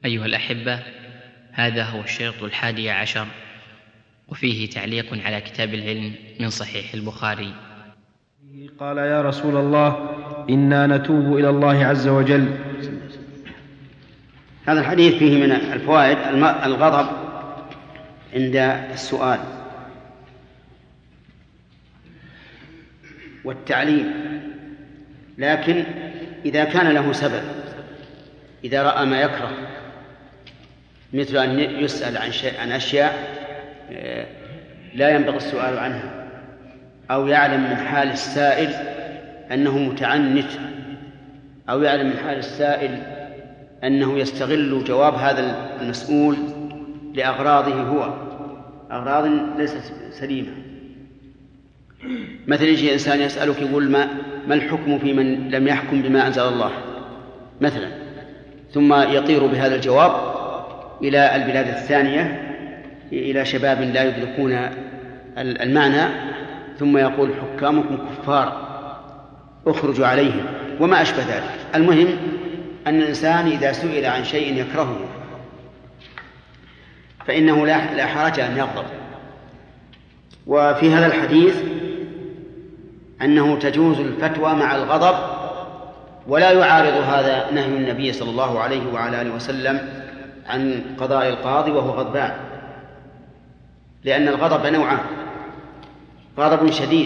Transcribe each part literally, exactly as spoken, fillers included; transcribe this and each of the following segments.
أيها الأحبة، هذا هو الشريط الحادي عشر، وفيه تعليق على كتاب العلم من صحيح البخاري. قال: يا رسول الله، إنا نتوب إلى الله عز وجل. هذا الحديث فيه من الفوائد الغضب عند السؤال، والتعليم، لكن إذا كان له سبب، إذا رأى ما يكره مثل أن يسأل عن شيء عن أشياء لا ينبغي السؤال عنها، أو يعلم من حال السائل أنه متعنت، أو يعلم من حال السائل أنه يستغل جواب هذا المسؤول لأغراضه هو، أغراض ليست سليمة. مثل يجي إنسان يسألك يقول ما, ما الحكم في من لم يحكم بما أنزل الله مثلا، ثم يطير بهذا الجواب إلى البلاد الثانية، إلى شباب لا يدركون المعنى، ثم يقول حكامكم كفار اخرجوا عليهم وما أشبه ذلك. المهم أن الإنسان إذا سئل عن شيء يكرهه فإنه لا حرج أن يغضب. وفي هذا الحديث أنه تجوز الفتوى مع الغضب، ولا يعارض هذا نهي النبي صلى الله عليه وعلى آله وسلم عن قضاء القاضي وهو غضبان، لأن الغضب نوعان: غضب شديد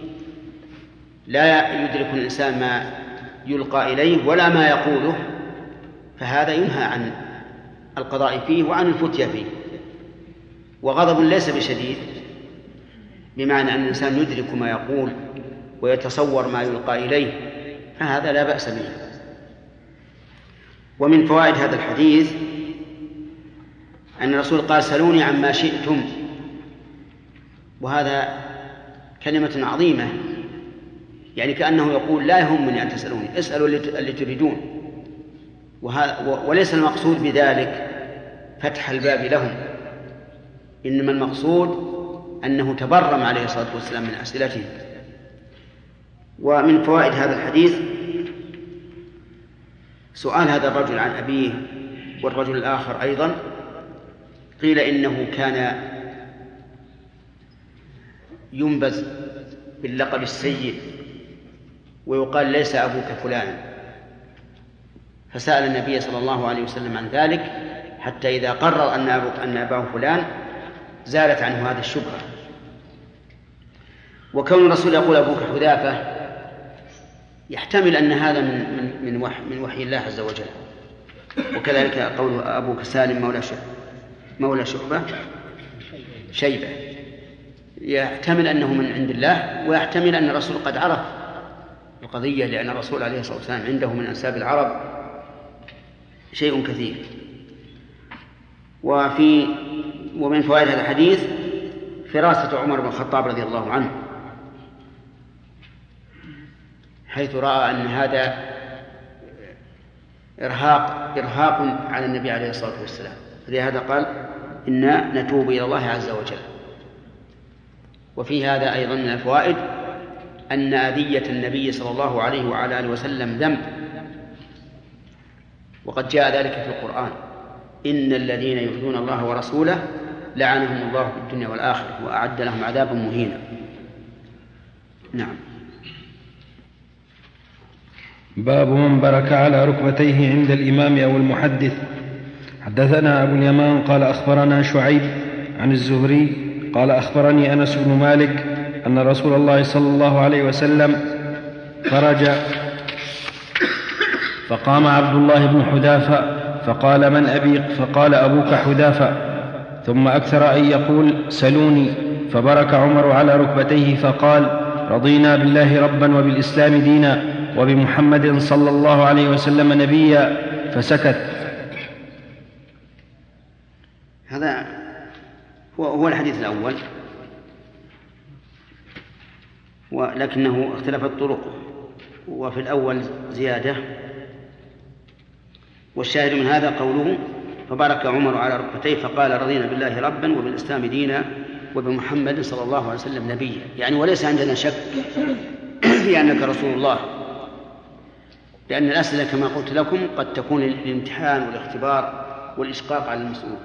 لا يدرك الإنسان ما يلقى إليه ولا ما يقوله، فهذا ينهى عن القضاء فيه وعن الفتيا فيه. وغضب ليس بشديد، بمعنى أن الإنسان يدرك ما يقول ويتصور ما يلقى إليه، فهذا لا بأس به. ومن فوائد هذا الحديث أن الرسول قال: سلوني عما شئتم، وهذا كلمة عظيمة، يعني كأنه يقول لا يهمني أن تسألوني، اسألوا اللي تريدون. وليس المقصود بذلك فتح الباب لهم، إنما المقصود أنه تبرم عليه الصلاة والسلام من أسئلتهم. ومن فوائد هذا الحديث سؤال هذا الرجل عن أبيه، والرجل الآخر أيضا قيل إنه كان ينبذ باللقب السيء ويقال ليس أبوك فلان، فسأل النبي صلى الله عليه وسلم عن ذلك حتى إذا قرر أن أن أباه فلان زالت عنه هذه الشبهة. وكون الرسول يقول أبوك حذافة يحتمل أن هذا من من من وحي, من وحي الله عز وجل، وكذلك قول أبوك سالم مولى شعبة مولى شعبة شيبة يحتمل أنه من عند الله، ويحتمل أن الرسول قد عرف القضية، لأن الرسول عليه الصلاة والسلام عنده من أنساب العرب شيء كثير. وفي ومن فوائد هذا الحديث فراسة عمر بن الخطاب رضي الله عنه، حيث رأى أن هذا إرهاق إرهاق على النبي عليه الصلاة والسلام، فلهذا قال: إنا نتوب إلى الله عز وجل. وفي هذا أيضا من الفوائد أن أذية النبي صلى الله عليه وعلى آله وسلم ذنب، وقد جاء ذلك في القرآن: إن الذين يؤذون الله ورسوله لعنهم الله في الدنيا والآخرة وأعد لهم عذابا مهينا. نعم. باب من برك على ركبتيه عند الإمام أو المحدث. حدثنا أبو اليمان قال أخبرنا شعيب عن الزهري قال أخبرني أنس بن مالك أن رسول الله صلى الله عليه وسلم خرج فقام عبد الله بن حذافة فقال: من أبي؟ فقال: أبوك حذافة. ثم أكثر أن يقول: سلوني. فبرك عمر على ركبتيه فقال: رضينا بالله ربا وبالإسلام دينا وبمحمد صلى الله عليه وسلم نبيا، فسكت. هذا هو الحديث الأول، ولكنه اختلفت طرقه، وفي الأول زيادة. والشاهد من هذا قوله: فبارك عمر على ركبتيه فقال: رضينا بالله ربا وبالإسلام دينا وبمحمد صلى الله عليه وسلم نبيا. يعني وليس عندنا شك في أنك رسول الله، لأن الأسئلة كما قلت لكم قد تكون للامتحان والاختبار والإشقاق على المسؤول.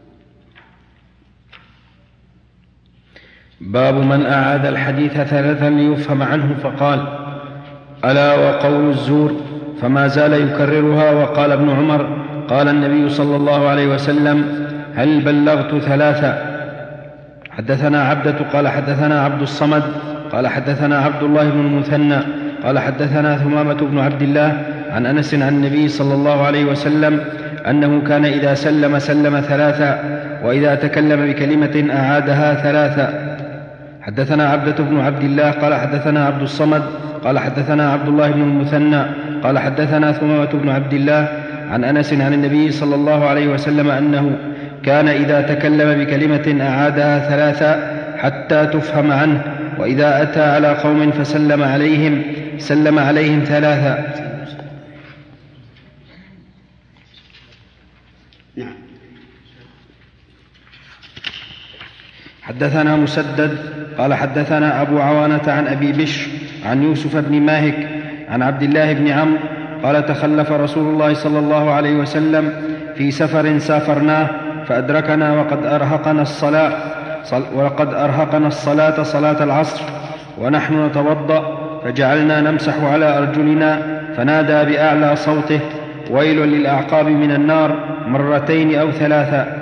باب من أعاد الحديث ثلاثا ليفهم عنه فقال: ألا وقول الزور، فما زال يكررها. وقال ابن عمر: قال النبي صلى الله عليه وسلم: هل بلغت ثلاثا؟ حدثنا عبدة قال حدثنا عبد الصمد قال حدثنا عبد الله بن المثنى قال حدثنا ثمامة بن عبد الله عن أنس عن النبي صلى الله عليه وسلم أنه كان إذا سلم سلم ثلاثا، وإذا تكلم بكلمة أعادها ثلاثا. حدثنا عبدة بن عبد الله قال حدثنا عبد الصمد قال حدثنا عبد الله بن المثنى قال حدثنا ثمامة بن عبد الله عن أنس عن النبي صلى الله عليه وسلم أنه كان إذا تكلم بكلمة أعادها ثلاثا حتى تفهم عنه، وإذا أتى على قوم فسلم عليهم سلم عليهم ثلاثا. حدثنا مسدد قال حدثنا أبو عوانة عن أبي بشر عن يوسف بن ماهك عن عبد الله بن عمرو قال: تخلف رسول الله صلى الله عليه وسلم في سفر سافرناه فأدركنا وقد أرهقنا الصلاة وقد أرهقنا الصلاة صلاة العصر ونحن نتوضأ، فجعلنا نمسح على أرجلنا، فنادى بأعلى صوته: ويل للأعقاب من النار، مرتين أو ثلاثا.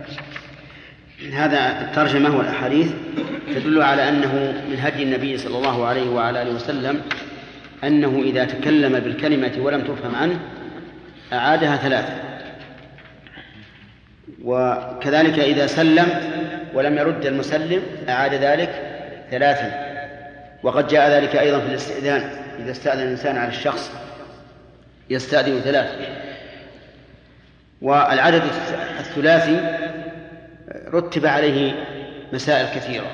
هذا الترجمة والأحاديث تدل على أنه من هدي النبي صلى الله عليه وعلى آله وسلم أنه إذا تكلم بالكلمة ولم تفهم عنه أعادها ثلاثة، وكذلك إذا سلم ولم يرد المسلم أعاد ذلك ثلاثا. وقد جاء ذلك أيضا في الاستئذان، إذا استأذن الإنسان على الشخص يستأذن ثلاثة. والعدد الثلاثي رتب عليه مسائل كثيرة،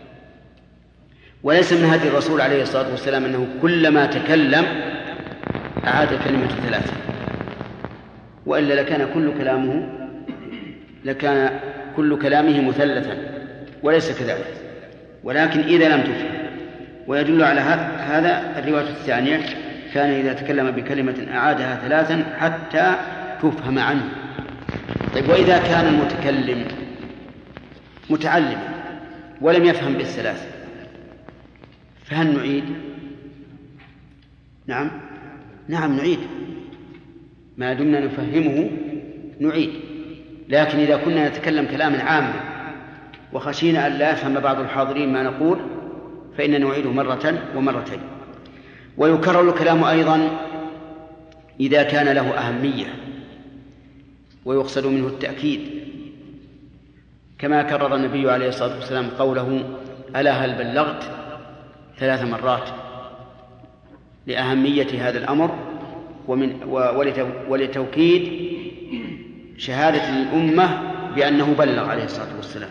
وليس من هدي الرسول عليه الصلاة والسلام أنه كلما تكلم أعاد كلمة ثلاثة، وإلا لكان كل كلامه لكان كل كلامه مثلثا، وليس كذلك. ولكن إذا لم تفهم، ويدل على هذا الرواية الثانية: كان إذا تكلم بكلمة أعادها ثلاثا حتى تفهم عنه. طيب، وإذا كان المتكلم متعلم ولم يفهم بالثلاث فهل نعيد؟ نعم نعم نعيد، ما دمنا نفهمه نعيد. لكن إذا كنا نتكلم كلاما عاما وخشينا أن لا يفهم بعض الحاضرين ما نقول فإننا نعيده مرة ومرتين. ويكرر الكلام أيضا إذا كان له أهمية ويقصد منه التأكيد، كما كرر النبي عليه الصلاة والسلام قوله: ألا هل بلغت؟ ثلاث مرات، لأهمية هذا الأمر ومن ولتوكيد شهادة الأمة بأنه بلغ عليه الصلاة والسلام.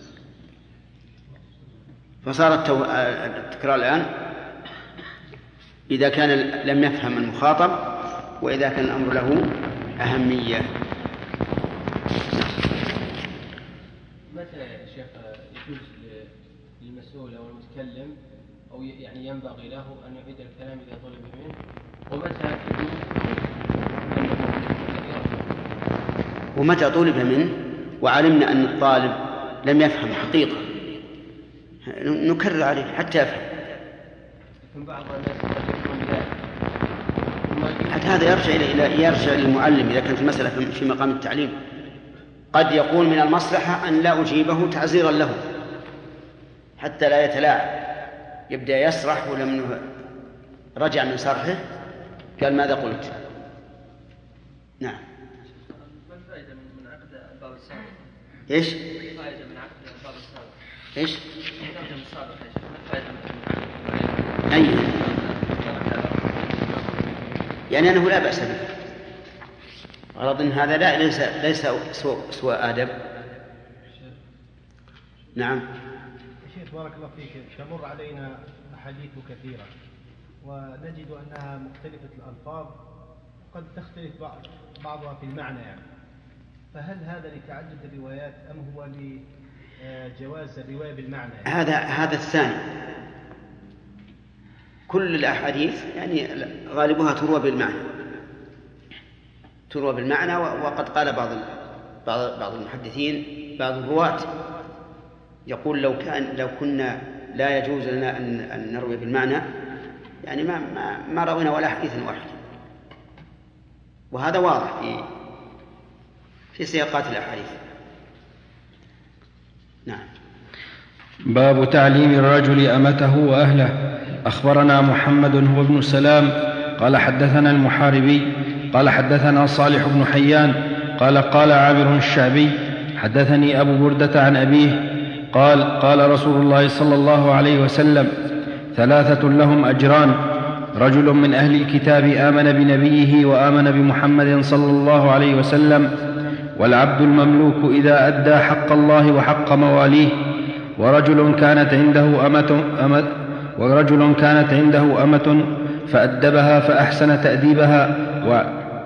فصار التكرار الآن إذا كان لم يفهم المخاطب، وإذا كان الأمر له أهمية. متى يا شيخ يجوز للمسؤول أو المتكلم أو يعني ينبغي له أن يعيد الكلام إذا طلب منه، ومتى ومتى طلب منه وعلمنا أن الطالب لم يفهم حقيقة نكرر عليه حتى يفهم. حتى هذا يرجع إلى يرجع للمعلم إذا كانت المسألة في مقام التعليم. قد يكون من المصلحة أن لا أجيبه تعزيرا له حتى لا يتلاعب، يبدأ يسرح ولم رجع من سرحه قال: ماذا قلت؟ نعم. ما الفائدة من عقد الباب السابق؟ إيش؟ الفائدة من عقد الباب السابق؟ إيش؟ الباب السابق يا شيخ، ما الفائدة من أي يعني أنه لا بأس به، غرض إن هذا لا ليس ليس سوء, سوء آدب. نعم. شيخ بارك الله فيك، تمر علينا أحاديث كثيرة ونجد أنها مختلفة الألفاظ، قد تختلف بعضها في المعنى يعني، فهل هذا لتعدد الروايات أم هو لجواز الرواية بالمعنى يعني؟ هذا هذا الثاني. كل الأحاديث يعني غالبها تروى بالمعنى تروى بالمعنى وقد قال بعض بعض بعض المحدثين بعض الرواة يقول لو كان لو كنا لا يجوز لنا أن, أن نروي بالمعنى يعني ما ما, ما روينا ولا حديث واحد، وهذا واضح في في سياقات الأحاديث. نعم. باب تعليم الرجل أمته وأهله. أخبرنا محمد هو ابن سلام قال حدثنا المحاربي قال حدثنا صالح بن حيان قال قال عامر الشعبي حدثني أبو بردة عن أبيه قال قال رسول الله صلى الله عليه وسلم ثلاثة لهم أجران: رجل من أهل الكتاب آمن بنبيه وآمن بمحمد صلى الله عليه وسلم، والعبد المملوك إذا أدى حق الله وحق مواليه، ورجل كانت عنده أمة, أمة ورجل كانت عنده أمة فأدبها فأحسن تأديبها و...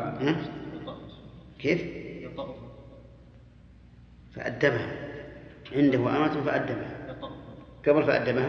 كيف؟ فأدبها، عنده أمة فأدبها قبل فأدبها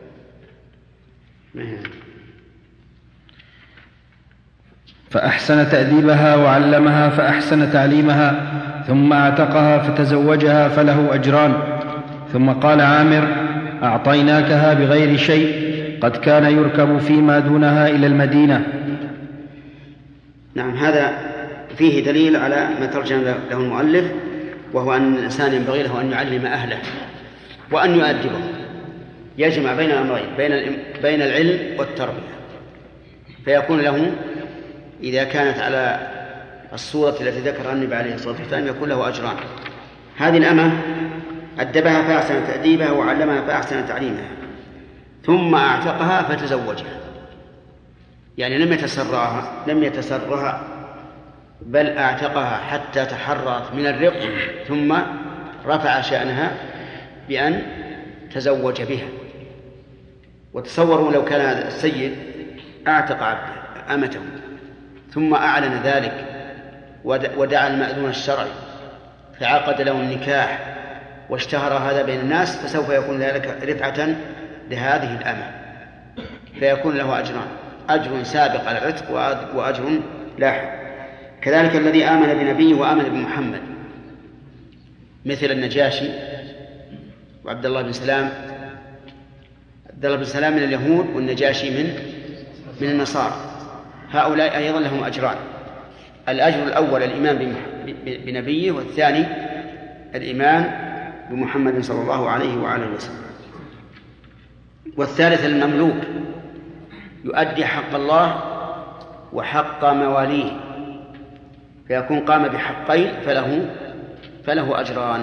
فأحسن تأديبها وعلمها فأحسن تعليمها، ثم أعتقها فتزوجها فله أجران. ثم قال عامر: أعطيناكها بغير شيء، قد كان يركب فيما دونها إلى المدينة. نعم، هذا فيه دليل على ما ترجم له المؤلف، وهو أن الإنسان ينبغي له أن يعلم أهله وأن يؤدبه، يجمع بين الأمرين، بين بين العلم والتربية، فيكون له إذا كانت على الصورة التي ذكرها النبي عليه الصلاة والسلام يكون له أجران. هذه الأمة أدبها فأحسن تأديبها وعلمها فأحسن تعليمها، ثم أعتقها فتزوجها، يعني لم يتسرها لم يتسرها بل أعتقها حتى تحررت من الرق، ثم رفع شأنها بأن تزوج بها. وتصوروا لو كان هذا السيد أعتق عبده أمته ثم أعلن ذلك ودعا المأذون الشرعي فعقد له النكاح واشتهر هذا بين الناس، فسوف يكون ذلك رفعة لهذه الأمة، فيكون له أجران: أجر سابق على العتق وأجر لاحق. كذلك الذي آمن بنبيه وآمن بمحمد مثل النجاشي وعبد الله بن سلام. عبد الله بن سلام من اليهود والنجاشي من من النصارى، هؤلاء أيضا لهم أجران: الأجر الأول الإيمان بنبيه، والثاني الإيمان بمحمد صلى الله عليه وعلى وسلم. والثالث المملوك يؤدي حق الله وحق مواليه، فيكون قام بحقين فله فله أجران.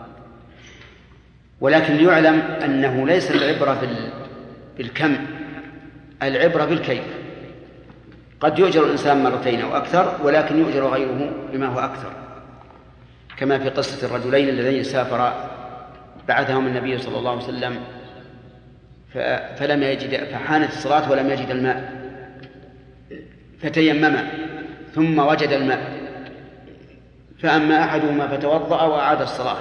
ولكن ليعلم أنه ليس العبرة بالكم، العبرة بالكيف. قد يؤجر الإنسان مرتين أو أكثر، ولكن يؤجر غيره بما هو أكثر، كما في قصة الرجلين اللذين سافرا بعثهم النبي صلى الله عليه وسلم فلم يجد فحانت الصلاة ولم يجد الماء فتيمم ثم وجد الماء، فأما أحدهما فتوضأ وأعاد الصلاة،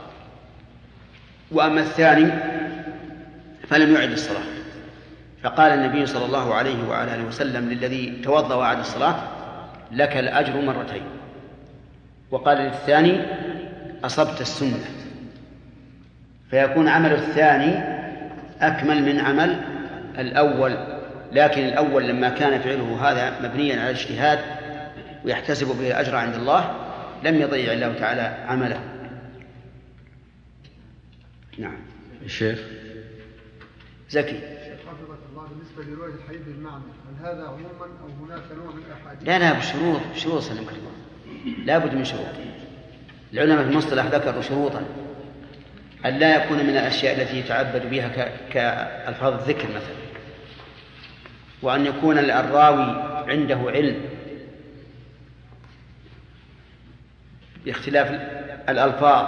وأما الثاني فلم يعد الصلاة. فقال النبي صلى الله عليه وعلى آله وسلم للذي توضأ وأعاد الصلاة: لك الأجر مرتين. وقال للثاني: أصبت السنة. فيكون عمل الثاني أكمل من عمل الأول، لكن الأول لما كان فعله هذا مبنيا على الاجتهاد ويحتسب به الأجر عند الله لم يضيع الله تعالى عمله. نعم. الشيخ زكي. الله بالنسبة لرواية الحديث بالمعنى، هل هذا عموما أو هناك نوع من الأحاديث؟ لا لا بشروط بشروط سلمك الله، لا بد من شروط. العلماء في المصطلح ذكروا شروطا: أن لا يكون من الأشياء التي يتعبد بها كألفاظ الذكر مثلا، وأن يكون الراوي عنده علم باختلاف الألفاظ،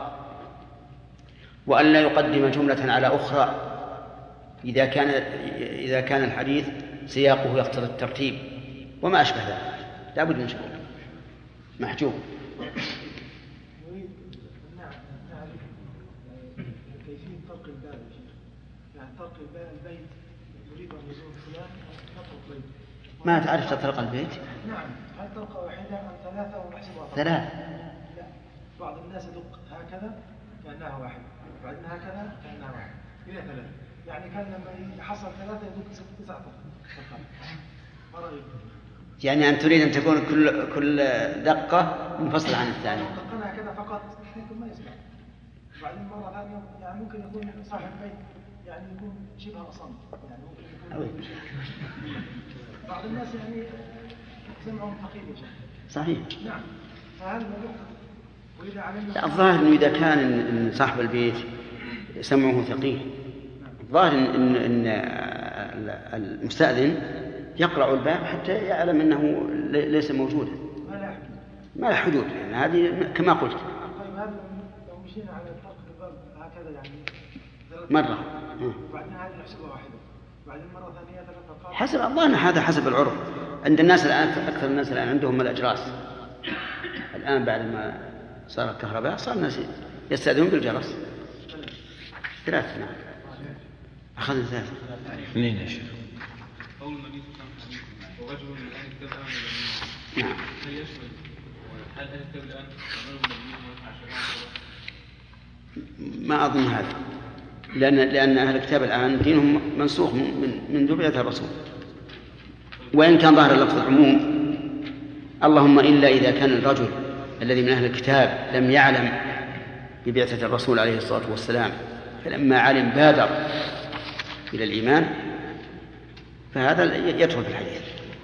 وأن لا يقدم جملة على أخرى إذا كان إذا كان الحديث سياقه يقتضي الترتيب وما أشبه ذلك. لا بد من شروط. محجوب. نريد أن نعرف كيفية طلق الباب يا شيخ، يعني طلق الباب البيت، يريد أن يزور فلان طلق البيت. ما تعرف تطلق البيت؟ نعم. هل طلقة واحدة أم ثلاثة أو محسوبة؟ ثلاث. لا، بعض بعض الناس يدق هكذا كأنها واحد، وبعدين هكذا كأنها واحد إلى ثلاثة، يعني كان لما يحصل ثلاثة يدق تسعة دقات. ما رأيك؟ يعني أن تريد أن تكون كل كل دقة منفصلة عن الثانية. لو دقنا هكذا فقط ممكن ما يسمع، وبعدين مرة ثانية يعني ممكن يكون صاحب البيت يعني يكون شبه أصم، يعني ممكن يكون بعض الناس يعني سمعهم ثقيل يا شيخ. صحيح. نعم. فهذا الموضوع وإذا علمنا الظاهر إنه إذا كان إن صاحب البيت سمعه ثقيل، الظاهر إن إن المستأذن يقرع الباب حتى يعلم أنه ليس موجودا. ما له حدود، يعني هذه كما قلت. طيب هذا لو مشينا على طرق الباب هكذا يعني مرة وبعدين هذه نحسبها واحدة، وبعدين مرة ثانية ثلاث دقائق. حسب الظاهر هذا حسب العرف عند الناس الآن. أكثر الناس الآن عندهم الأجراس. الآن بعد ما صار الكهرباء صار الناس يستأذنون بالجرس. ثلاثة. نعم. أخذنا ثلاثة. اثنين يا شيخ. قول النبي صلى الله عليه وسلم ورجل الآن اتبع نعم. هل يشمل هل أهل الكتاب الآن يعملون بالنبي عشرين؟ ما أظن هذا، لأن لأن أهل الكتاب الآن دينهم منسوخ من من ذرية الرسول، وإن كان ظاهر اللفظ العموم، اللهم إلا إذا كان الرجل الذي من أهل الكتاب لم يعلم ببعثة الرسول عليه الصلاة والسلام، فلما علم بادر إلى الإيمان، فهذا يدخل في الحديث.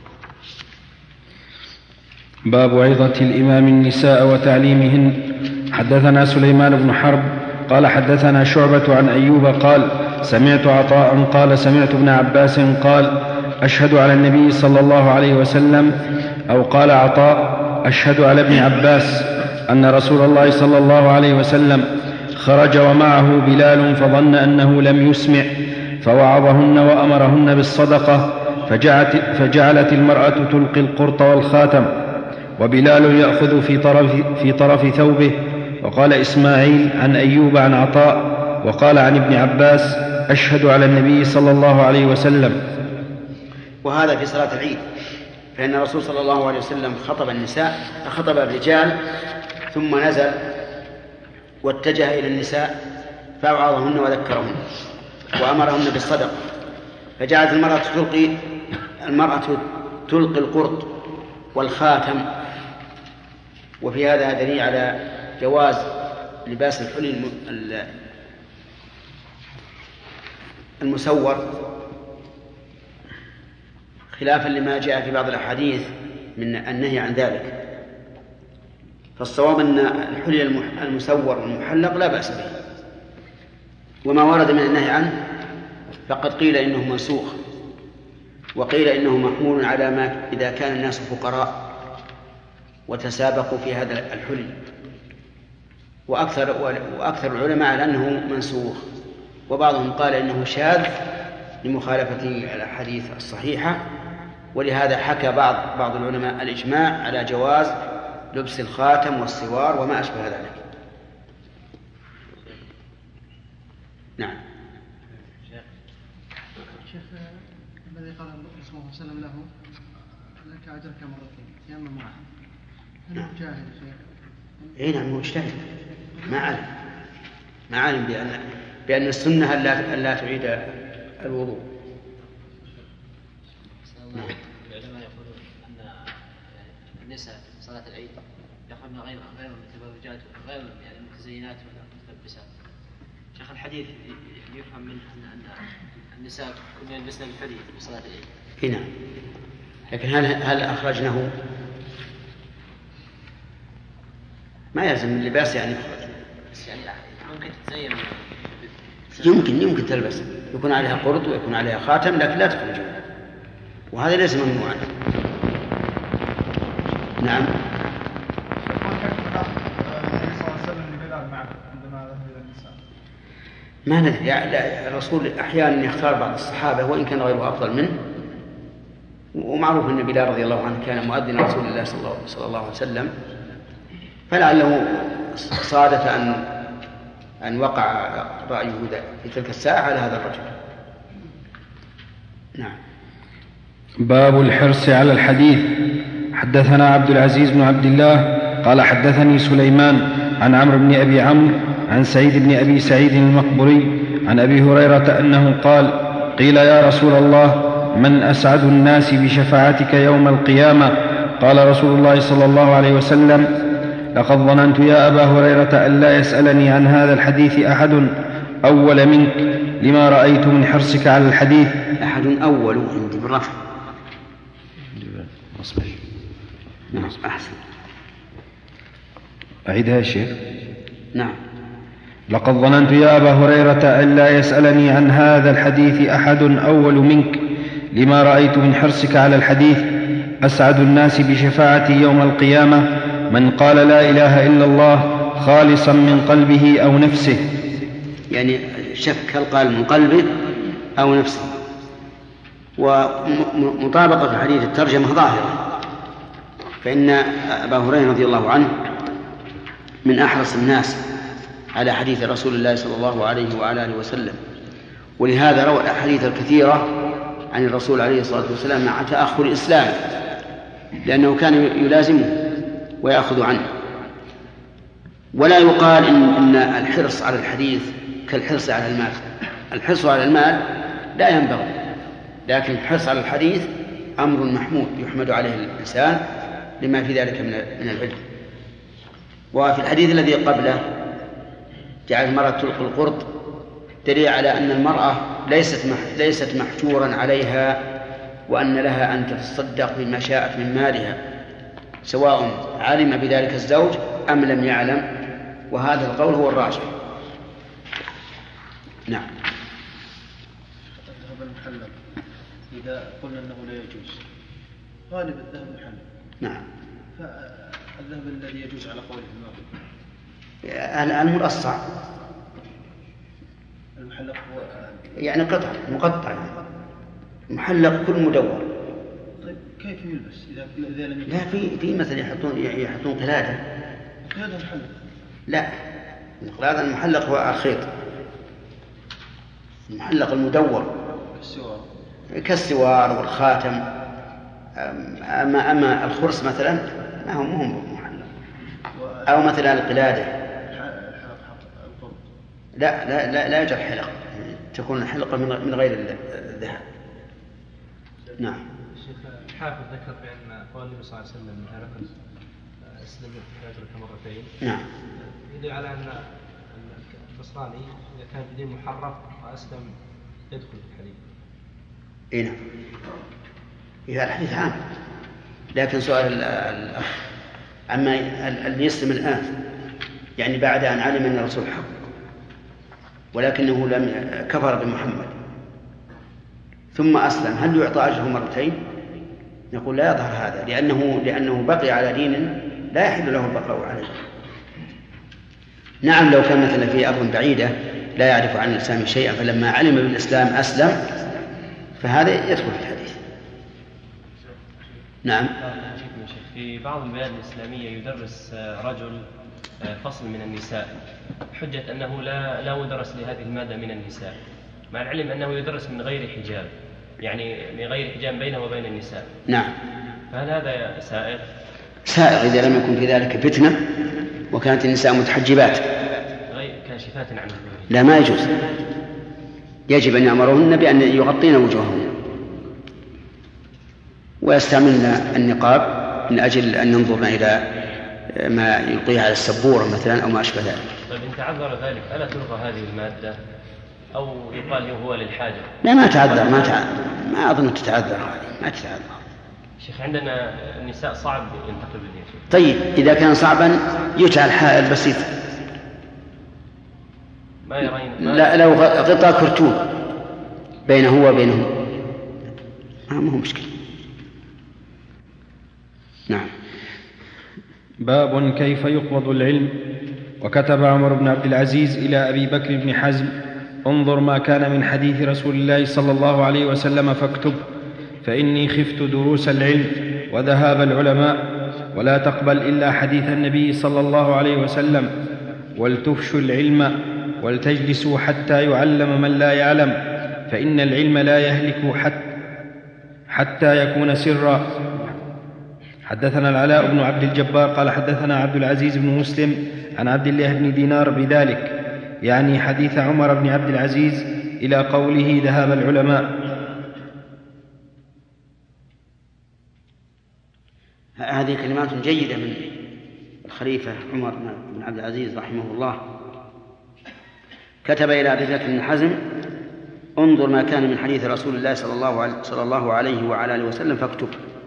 باب عظة الإمام النساء وتعليمهن. حدثنا سليمان بن حرب قال حدثنا شعبة عن أيوب قال سمعت عطاء قال سمعت ابن عباس قال أشهد على النبي صلى الله عليه وسلم، أو قال عطاء أشهد على ابن عباس أن رسول الله صلى الله عليه وسلم خرج ومعه بلال فظن أنه لم يسمع فوعظهن وأمرهن بالصدقة، فجعلت, فجعلت المرأة تلقي القرط والخاتم وبلال يأخذ في طرف, في طرف ثوبه. وقال إسماعيل عن أيوب عن عطاء وقال عن ابن عباس أشهد على النبي صلى الله عليه وسلم. وهذا في صلاة العيد، فإن الرسول صلى الله عليه وسلم خطب النساء، خطب الرجال ثم نزل واتجه إلى النساء فوعظهن وذكرهن وأمرهن بالصدقة، فجعلت المرأة تلقي المرأة تلقي القرط والخاتم. وفي هذا دليل على جواز لباس الحلي المسور، خلافا لما جاء في بعض الأحاديث من النهي عن ذلك. فالصواب أن الحلي المسور والمحلق لا بأس به، وما ورد من النهي عنه فقد قيل إنه منسوخ، وقيل إنه محمول على ما إذا كان الناس فقراء وتسابقوا في هذا الحلي، وأكثر, وأكثر العلماء على أنه منسوخ، وبعضهم قال إنه شاذ لمخالفة الأحاديث الصحيحة، ولهذا حكى بعض بعض العلماء الإجماع على جواز لبس الخاتم والسوار وما أشبه ذلك. نعم. شيخ الذي قال الرسول صلى الله عليه وسلم له لك أجرك مرتين يوم معه، هل هو جاهل يا شيخ؟ اي نعم مجتهد، ما علم ما علم بأن بأن السنة ألا لا تعيد الوضوء. العلماء يقولون أن النساء في صلاة العيد يخرجن غير غير متبرجات غير يعني متزينات ولا متلبسات. شيخ الحديث يفهم منه أن النساء كن يلبسن الحلي في صلاة العيد. هنا لكن هل هل أخرجنه؟ ما يلزم اللباس يعني يعني ممكن تتزين، يمكن يمكن تلبس، يكون عليها قرط ويكون عليها خاتم، لكن لا تخرج، وهذا ليس ممنوعا. نعم. ما ندري، لا الرسول أحيانا يختار بعض الصحابة وإن كان غيره أفضل منه، ومعروف أن بلال رضي الله عنه كان مؤذن رسول الله صلى الله عليه وسلم، فلعله صادف أن أن وقع رأيه في تلك الساعة على هذا الرجل. نعم. باب الحرص على الحديث. حدثنا عبد العزيز بن عبد الله قال حدثني سليمان عن عمرو بن أبي عمرو عن سعيد بن أبي سعيد المقبري عن أبي هريرة أنه قال: قيل يا رسول الله من أسعد الناس بشفاعتك يوم القيامة؟ قال رسول الله صلى الله عليه وسلم: لقد ظننت يا أبا هريرة أن لا يسألني عن هذا الحديث أحد أول منك لما رأيت من حرصك على الحديث. أحد أول عندي بالرفع. أصبر. نعم أحسن. أعيدها يا شيخ. نعم. لقد ظننت يا أبا هريرة أن لا يسألني عن هذا الحديث أحد أول منك لما رأيت من حرصك على الحديث. أسعد الناس بشفاعتي يوم القيامة من قال لا إله إلا الله خالصا من قلبه أو نفسه. يعني شك هل قال من قلبه أو نفسه. ومطابقة الحديث الترجمة ظاهرة، فإن أبا هريرة رضي الله عنه من أحرص الناس على حديث رسول الله صلى الله عليه وعلى آله وسلم، ولهذا روى الأحاديث الكثيرة عن الرسول عليه الصلاة والسلام مع تأخر الإسلام، لأنه كان يلازمه ويأخذ عنه. ولا يقال إن, إن الحرص على الحديث كالحرص على المال. الحرص على المال لا ينبغي، لكن الحرص على الحديث أمر محمود يحمد عليه الإنسان لما في ذلك من العلم. وفي الحديث الذي قبله جعل المرأة تلقي القرط دليل على أن المرأة ليست ليست محجورا عليها، وأن لها أن تتصدق بما شاءت من مالها سواء علم بذلك الزوج أم لم يعلم، وهذا القول هو الراجح. نعم. الذهب المحلل إذا قلنا أنه لا يجوز غالب الذهب محلل. نعم. فالذهب الذي يجوز على قوله الآن المرصع المحلق هو يعني قطع مقطع محلق كل مدور. طيب كيف يلبس إذا إذا لم يكن؟ لا في في مثلا يحطون يحطون قلادة. قلادة محلق؟ لا، القلادة المحلق هو الخيط، المحلق المدور كالسوار كالسوار والخاتم. أما أما الخرس مثلا ما هو مهم محلق، أو مثلا القلادة. لا لا لا لا يوجد حلق، تكون الحلقة من غير الذهب. نعم. الشيخ الحافظ ذكر بأن قول النبي صلى الله عليه وسلم هرقل أسلم فأجرك مرتين. نعم. يدل على أن النصراني إذا كان بدين محرف وأسلم يدخل في الحديث. إيه نعم. إذا الحديث عام، لكن سؤال الأخ عما اللي يسلم الآن يعني بعد أن علم أن الرسول حق ولكنه لم كفر بمحمد ثم أسلم، هل يعطى أجره مرتين؟ نقول لا يظهر هذا، لأنه لأنه بقي على دين لا يحل له البقاء عليه. نعم لو كان مثلا في أرض بعيدة لا يعرف عن الإسلام شيئا فلما علم بالإسلام أسلم فهذا يدخل في الحديث. نعم. في بعض البلاد الإسلامية يدرس رجل فصل من النساء حجة أنه لا لا مدرس لهذه المادة من النساء، مع العلم أنه يدرس من غير حجاب، يعني من غير حجاب بينه وبين النساء. نعم. فهل هذا سائغ؟ سائغ إذا لم يكن في ذلك فتنة وكانت النساء متحجبات غير كاشفات عنه. لا ما يجوز، يجب أن يأمرهن بأن يغطين وجوههن ويستعملن النقاب من أجل أن ننظرن إلى ما يلقيها على السبورة مثلا أو ما أشبه ذلك. طيب إن تعذر ذلك ألا تلغى هذه المادة أو يقال هو للحاجة؟ لا ما تعذر، ما تعذر. ما أظن تتعذر هذه، ما تتعذر. شيخ عندنا النساء صعب ينتقل بالدين. طيب إذا كان صعبا يجعل حائل بسيط. ما يرين ما لا لو غطاء كرتون بينه وبينه ما هو مشكلة. نعم. باب كيف يقبض العلم. وكتب عمر بن عبد العزيز إلى أبي بكر بن حزم: انظر ما كان من حديث رسول الله صلى الله عليه وسلم فاكتب، فإني خفت دروس العلم وذهاب العلماء، ولا تقبل إلا حديث النبي صلى الله عليه وسلم، ولتفشوا العلم ولتجلسوا حتى يعلم من لا يعلم، فإن العلم لا يهلك حتى, حتى يكون سرا حدثنا العلاء بن عبد الجبار قال حدثنا عبد العزيز بن مسلم عن عبد الله بن دينار بذلك، يعني حديث عمر بن عبد العزيز إلى قوله ذهب العلماء. هذه كلمات جيدة من الخليفة عمر بن عبد العزيز رحمه الله. كتب إلى أبي بكر بن حزم: انظر ما كان من حديث رسول الله صلى الله عليه وعلى آله وسلم فاكتب.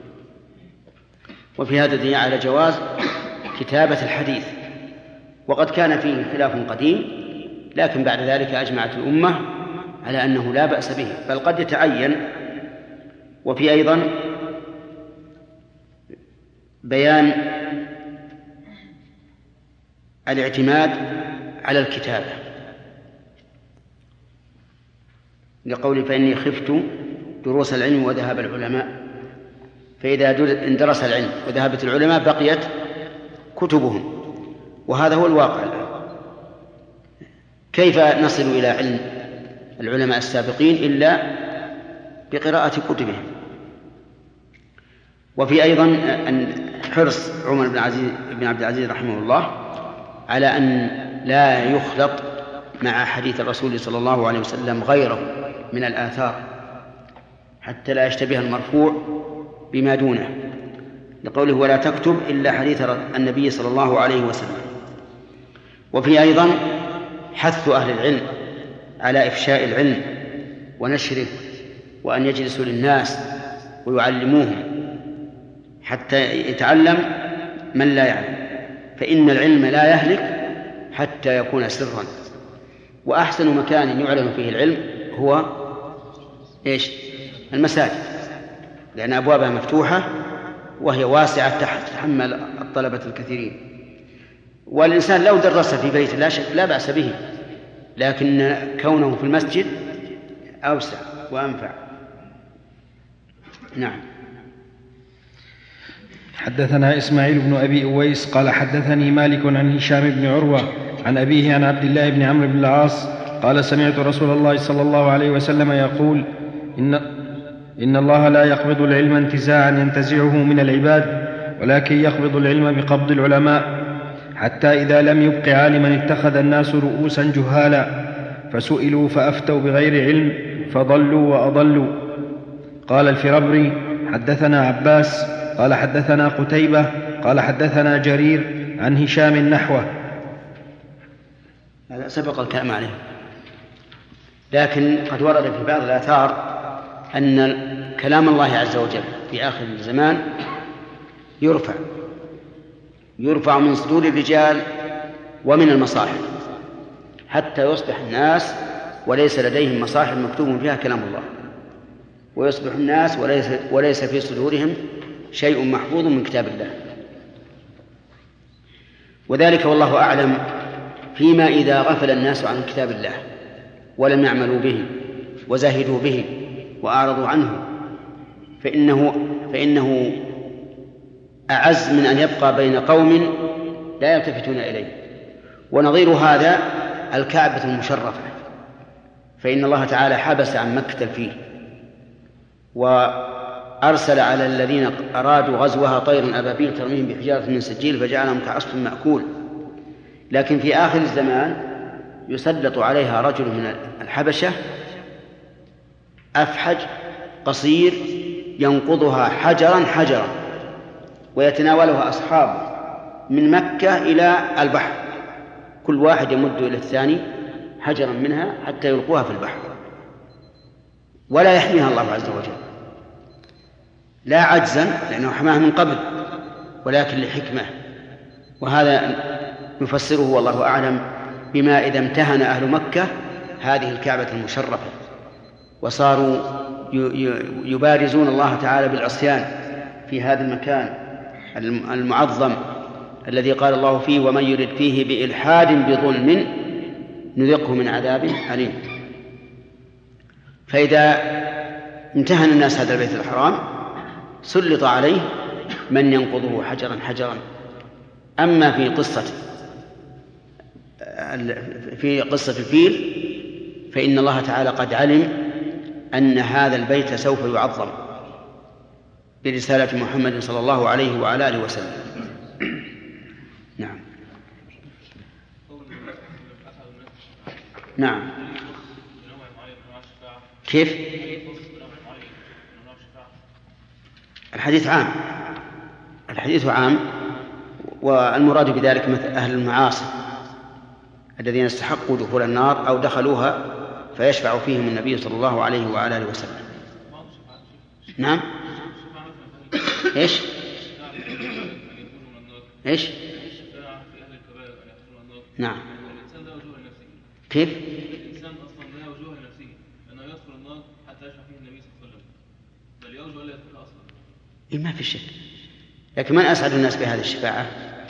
وفي هذا دليل على جواز كتابة الحديث، وقد كان فيه خلاف قديم، لكن بعد ذلك أجمعت الأمة على أنه لا بأس به، بل قد يتعين. وفي أيضا بيان الاعتماد على الكتابة، لقول فإني خفت دروس العلم وذهاب العلماء، فإذا اندرس العلم وذهبت العلماء بقيت كتبهم، وهذا هو الواقع الآن. كيف نصل إلى علم العلماء السابقين إلا بقراءة كتبهم؟ وفي أيضا أن حرص عمر بن عزيز بن عبد العزيز رحمه الله على أن لا يخلط مع حديث الرسول صلى الله عليه وسلم غيره من الآثار، حتى لا يشتبه المرفوع بما دونه، لقوله ولا تكتب إلا حديث النبي صلى الله عليه وسلم. وفي أيضا حث أهل العلم على إفشاء العلم ونشره، وأن يجلسوا للناس ويعلموهم حتى يتعلم من لا يعلم، فإن العلم لا يهلك حتى يكون سرا. وأحسن مكان يعلم فيه العلم هو إيش؟ المساجد، لأن أبوابها مفتوحة وهي واسعة تحمل الطلبة الكثيرين. والإنسان لو درس في بيت لا, لا بأس به، لكن كونه في المسجد أوسع وأنفع. نعم. حدثنا إسماعيل بن أبي أويس قال حدثني مالك عن هشام بن عروة عن أبيه عن عبد الله بن عمرو بن العاص قال سمعت رسول الله صلى الله عليه وسلم يقول إن, إن الله لا يقبض العلم انتزاعا ينتزعه من العباد، ولكن يقبض العلم بقبض العلماء، حتى إذا لم يبق عالما اتخذ الناس رؤوسا جهالا فسئلوا فأفتوا بغير علم فضلوا وأضلوا. قال الفربري حدثنا عباس قال حدثنا قتيبة قال حدثنا جرير عن هشام نحوه. هذا سبق الكلام عليه، لكن قد ورد في بعض الآثار أن كلام الله عز وجل في آخر الزمان يرفع يرفع من صدور الرجال ومن المصاحف، حتى يصبح الناس وليس لديهم مصاحف مكتوب فيها كلام الله، ويصبح الناس وليس, وليس في صدورهم شيء محفوظ من كتاب الله. وذلك والله أعلم فيما إذا غفل الناس عن كتاب الله ولم يعملوا به وزاهدوا به وأعرضوا عنه، فإنه, فإنه أعز من أن يبقى بين قوم لا يلتفتون إليه. ونظير هذا الكعبة المشرفة، فإن الله تعالى حبس عن مكة الفيل وأرسل على الذين أرادوا غزوها طير أبابيل ترميهم بحجارة من سجيل فجعلهم كعصف مأكول. لكن في آخر الزمان يسلط عليها رجل من الحبشة أفحج قصير ينقضها حجرا حجرا، ويتناولها أصحاب من مكة إلى البحر، كل واحد يمد إلى الثاني حجرا منها حتى يلقوها في البحر، ولا يحميها الله عز وجل، لا عجزا لأنه حماها من قبل، ولكن لحكمة. وهذا نفسره والله أعلم بما إذا امتهن أهل مكة هذه الكعبة المشرفة وصاروا يبارزون الله تعالى بالعصيان في هذا المكان المعظم الذي قال الله فيه ومن يرد فيه بإلحاد بظلم نذقه من عذاب أليم. فإذا امتهن الناس هذا البيت الحرام سلط عليه من ينقضه حجرا حجرا. أما في قصة في قصة الفيل فإن الله تعالى قد علم أن هذا البيت سوف يعظم برسالة محمد صلى الله عليه وعلى آله وسلم. نعم نعم. كيف؟ الحديث عام، الحديث عام، والمراد بذلك مثل أهل المعاصي الذين استحقوا دخول النار أو دخلوها فيشفع فيهم النبي صلى الله عليه وعلى آله وسلم. نعم. إيش؟ إيش؟ نعم. كيف؟ الإنسان أصلا لا وجوه لنفسه لأنه يدخل النار حتى يشفع فيه النبي صلى الله عليه وسلم، بل يوجه ولا يدخل أصلا. إيه ما في شك، لكن من أسعد الناس بهذه الشفاعة؟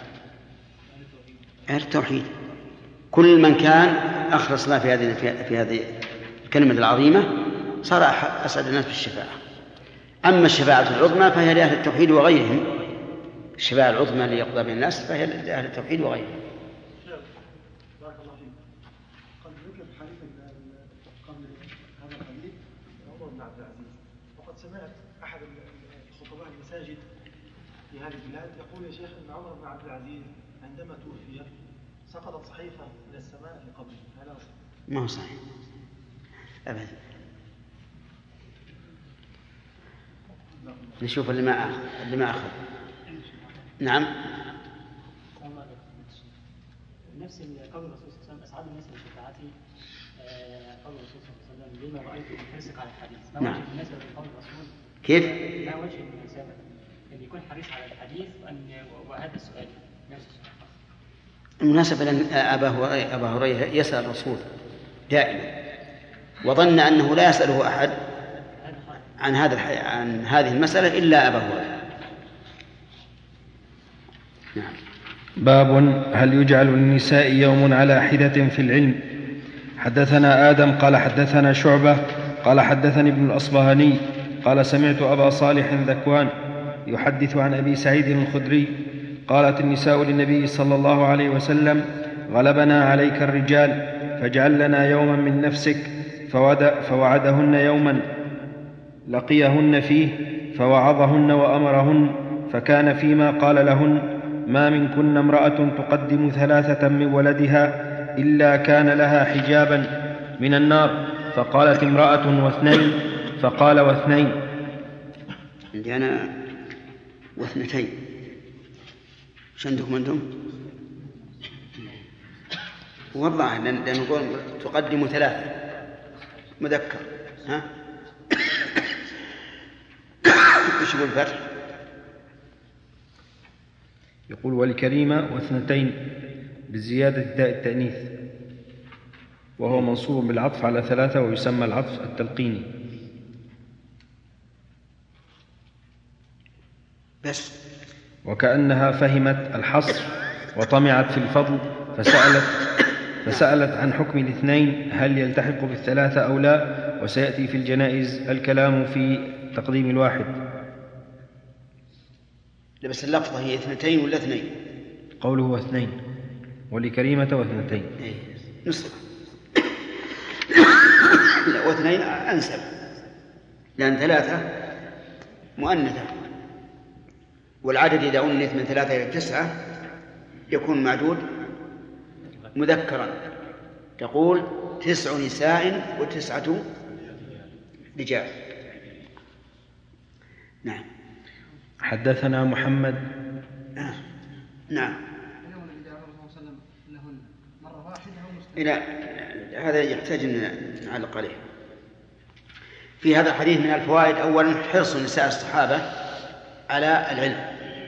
أهل التوحيد. كل من كان أخلص الله في هذه في هذه الكلمة العظيمة صار أسعد الناس بالشفاعة. أما الشفاعة العظمى فهي لأهل التوحيد وغيرهم. الشفاعة العظمى اللي يقضى بها الناس فهي لأهل التوحيد وغيرهم. بارك الله فيك. قد ذكر حديث قبل هذا الحديث عمر بن عبد العزيز، وقد سمعت أحد خطباء المساجد في هذه البلاد يقول يا شيخ أن عمر بن عبد العزيز عندما توفي سقطت صحيفة إلى السماء في قبره. هذا ما هو صحيح أبدا. نشوف اللي ما أخذ اللي ما أخذ. نعم. نفس قول الرسول صلى الله عليه وسلم أسعد الناس بشفاعته، قول الرسول صلى الله عليه وسلم لما رأيت من حرصك على الحديث. ما نعم. وجه المناسبة في قول الرسول؟ كيف؟ ما وجه المناسبة أن يكون حريص على الحديث وأن وهذا السؤال نفس السؤال؟ المناسبة أن أبا هريرة يسأل الرسول دائما وظن أنه لا يسأله أحد عن هذا عن هذه المسألة إلا أبا هريرة. نعم. باب هل يجعل للنساء يوم على حدة في العلم. حدثنا آدم قال حدثنا شعبة قال حدثني ابن الأصبهاني قال سمعت أبا صالح ذكوان يحدث عن أبي سعيد الخدري قالت النساء للنبي صلى الله عليه وسلم غلبنا عليك الرجال فاجعل لنا يوما من نفسك، فوعدهن يوما لقيهن فيه فوعظهن وأمرهن، فكان فيما قال لهن ما منكن امرأة تقدم ثلاثة من ولدها إلا كان لها حجابا من النار. فقالت امرأة واثنين، فقال واثنين. عندي أنا واثنتين. وش عندكم أنتم؟ والله لأن نقول تقدم ثلاثة مذكر. ها؟ إيش يقول الفتح؟ يقول ولكريمة واثنتين بزيادة داء التأنيث، وهو منصوب بالعطف على ثلاثة ويسمى العطف التلقيني. بس وكأنها فهمت الحصر وطمعت في الفضل فسألت فسألت عن حكم الاثنين هل يلتحق بالثلاثة أو لا، وسيأتي في الجنائز الكلام في تقديم الواحد. بس اللفظة هي اثنتين ولا اثنين؟ قوله اثنين ولكريمة واثنتين. إيه. نصف لا واثنين أنسب لأن ثلاثة مؤنثة، والعدد إذا أنث من ثلاثة إلى تسعة يكون معدود مذكرا. تقول تسع نساء وتسعة رجال. نعم. حدثنا محمد. آه. نعم. إلى هذا يحتاج أن نعلق عليه. في هذا الحديث من الفوائد أولا حرص نساء الصحابة على العلم،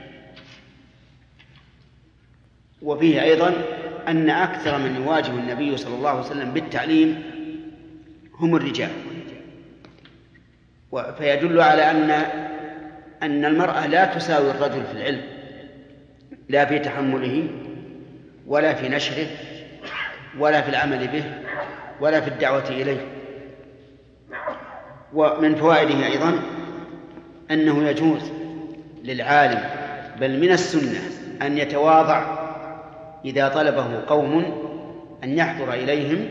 وفيه أيضا أن أكثر من يواجه النبي صلى الله عليه وسلم بالتعليم هم الرجال، فيدل على أن أن المرأة لا تساوي الرجل في العلم، لا في تحمله ولا في نشره ولا في العمل به ولا في الدعوة إليه. ومن فوائده أيضا أنه يجوز للعالم بل من السنة أن يتواضع إذا طلبه قوم أن يحضر إليهم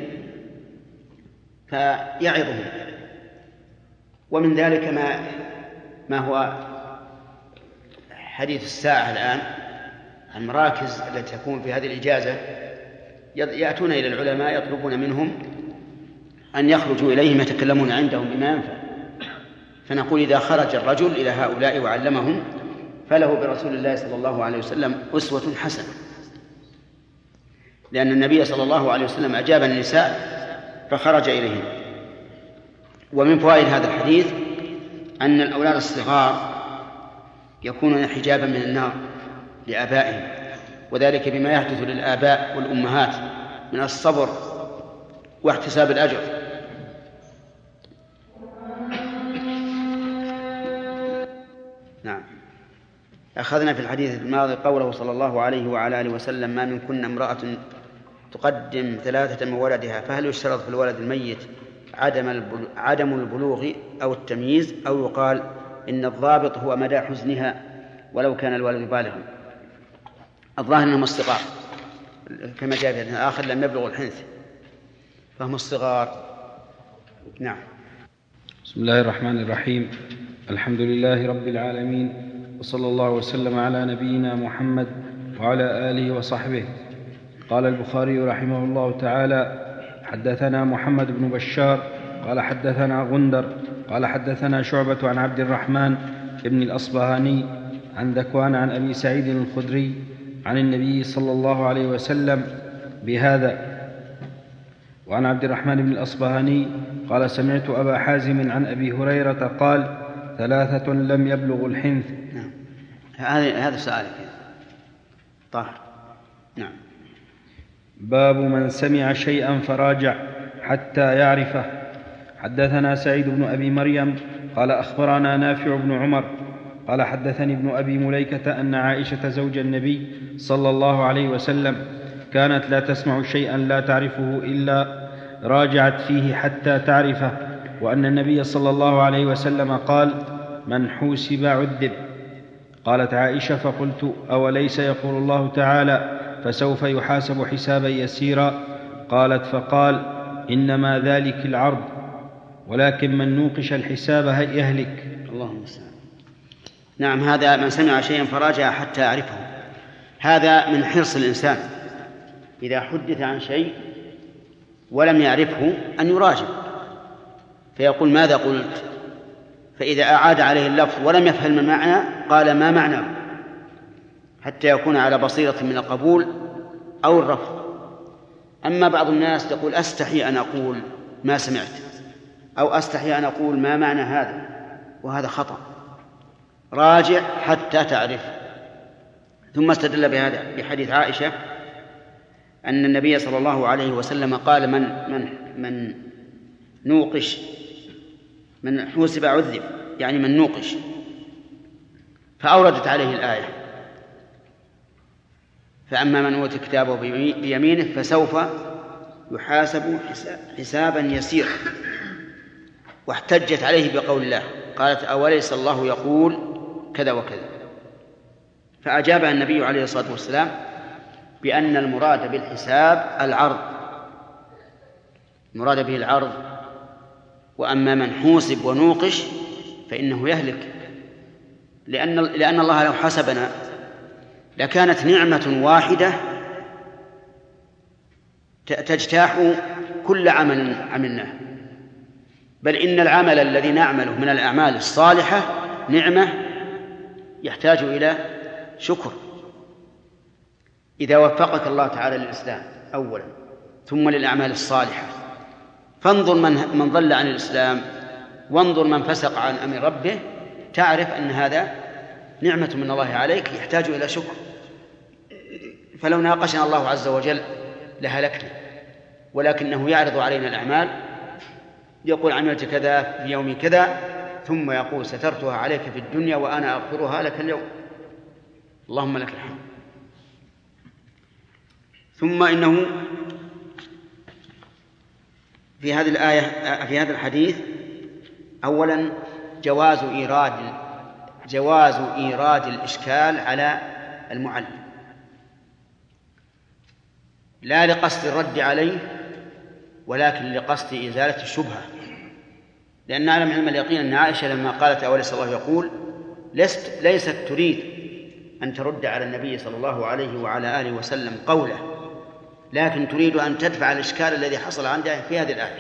فيعظهم. ومن ذلك ما ما هو حديث الساعة الآن المراكز التي تكون في هذه الإجازة يأتون إلى العلماء يطلبون منهم أن يخرجوا إليهم يتكلمون عندهم بما ينفع، فنقول إذا خرج الرجل إلى هؤلاء وعلمهم فله برسول الله صلى الله عليه وسلم أسوة حسنة، لأن النبي صلى الله عليه وسلم أجاب النساء فخرج إليهم. ومن فوائد هذا الحديث أن الأولاد الصغار يكونون حجابا من النار لآبائهم، وذلك بما يحدث للآباء والأمهات من الصبر واحتساب الأجر. نعم. أخذنا في الحديث الماضي قوله صلى الله عليه وعلى آله وسلم: ما من كن امرأة تقدم ثلاثة من ولدها، فهل يشترط في الولد الميت عدم البلوغ أو التمييز، أو يقال إن الضابط هو مدى حزنها ولو كان الولد بالغا؟ الظاهر أنهم الصغار كما جاء في الآخر لم يبلغوا الحنث فهم الصغار. نعم. بسم الله الرحمن الرحيم. الحمد لله رب العالمين، وصلى الله وسلم على نبينا محمد وعلى آله وصحبه. قال البخاري رحمه الله تعالى: حدثنا محمد بن بشار قال حدثنا غندر قال حدثنا شعبة عن عبد الرحمن بن الأصبهاني عن ذكوان عن أبي سعيد الخدري عن النبي صلى الله عليه وسلم بهذا. وعن عبد الرحمن بن الأصبهاني قال: سمعت أبا حازم عن أبي هريرة قال: ثلاثة لم يبلغوا الحنث. نعم. هذا سؤالك طاهر. نعم. باب من سمع شيئا فراجع حتى يعرفه. حدثنا سعيد بن أبي مريم قال أخبرنا نافع بن عمر قال حدثني ابن أبي مليكة أن عائشة زوج النبي صلى الله عليه وسلم كانت لا تسمع شيئا لا تعرفه إلا راجعت فيه حتى تعرفه، وأن النبي صلى الله عليه وسلم قال: من حوسب عذب. قالت عائشة: فقلت: أوليس يقول الله تعالى: فسوف يحاسب حسابا يسيرا؟ قالت: فقال: إنما ذلك العرض، ولكن من نوقش الحساب يهلك. اللهم استعان. نعم. هذا من سمع شيئا فراجع حتى يعرفه، هذا من حرص الإنسان إذا حدث عن شيء ولم يعرفه أن يراجع فيقول: ماذا قلت؟ فإذا أعاد عليه اللفظ ولم يفهم المعنى قال: ما معناه، حتى يكون على بصيرة من القبول أو الرفض. أما بعض الناس يقول: أستحي أن أقول ما سمعت، أو أستحي أن أقول ما معنى هذا، وهذا خطأ. راجع حتى تعرف. ثم استدل بهذا بحديث عائشة أن النبي صلى الله عليه وسلم قال: من من من نوقش من حوسب عذب، يعني من نوقش، فأوردت عليه الآية: فأما من أوتي كتابه بيمينه فسوف يحاسب حسابا يسيرا. واحتجت عليه بقول الله، قالت: أوليس الله يقول كذا وكذا؟ فأجابها النبي عليه الصلاة والسلام بأن المراد بالحساب العرض، المراد به العرض. وأما من حوسب ونوقش فإنه يهلك، لأن, لأن الله لو حسبنا لكانت نعمة واحدة تجتاح كل عمل عملناه، بل إن العمل الذي نعمله من الأعمال الصالحة نعمة يحتاج إلى شكر. إذا وفقك الله تعالى للإسلام أولا ثم للأعمال الصالحة، فانظر من, من ضل عن الإسلام، وانظر من فسق عن أمر ربه، تعرف أن هذا نعمة من الله عليك يحتاج إلى شكر. فلو ناقشنا الله عز وجل لهلكنا، ولكنه يعرض علينا الأعمال، يقول: عملت كذا في يوم كذا، ثم يقول: سترتها عليك في الدنيا وأنا أغفرها لك اليوم، اللهم لك الحمد. ثم إنه في هذه الآية في هذا الحديث أولا جواز إيراد جواز إيراد الإشكال على المعلم، لا لقصد الرد عليه ولكن لقصد إزالة الشبهة. لأن نعلم علم اليقين أن عائشة لما قالت: أوليس الله يقول، لست ليست تريد أن ترد على النبي صلى الله عليه وعلى آله وسلم قوله، لكن تريد أن تدفع الإشكال الذي حصل عنده في هذه الآية.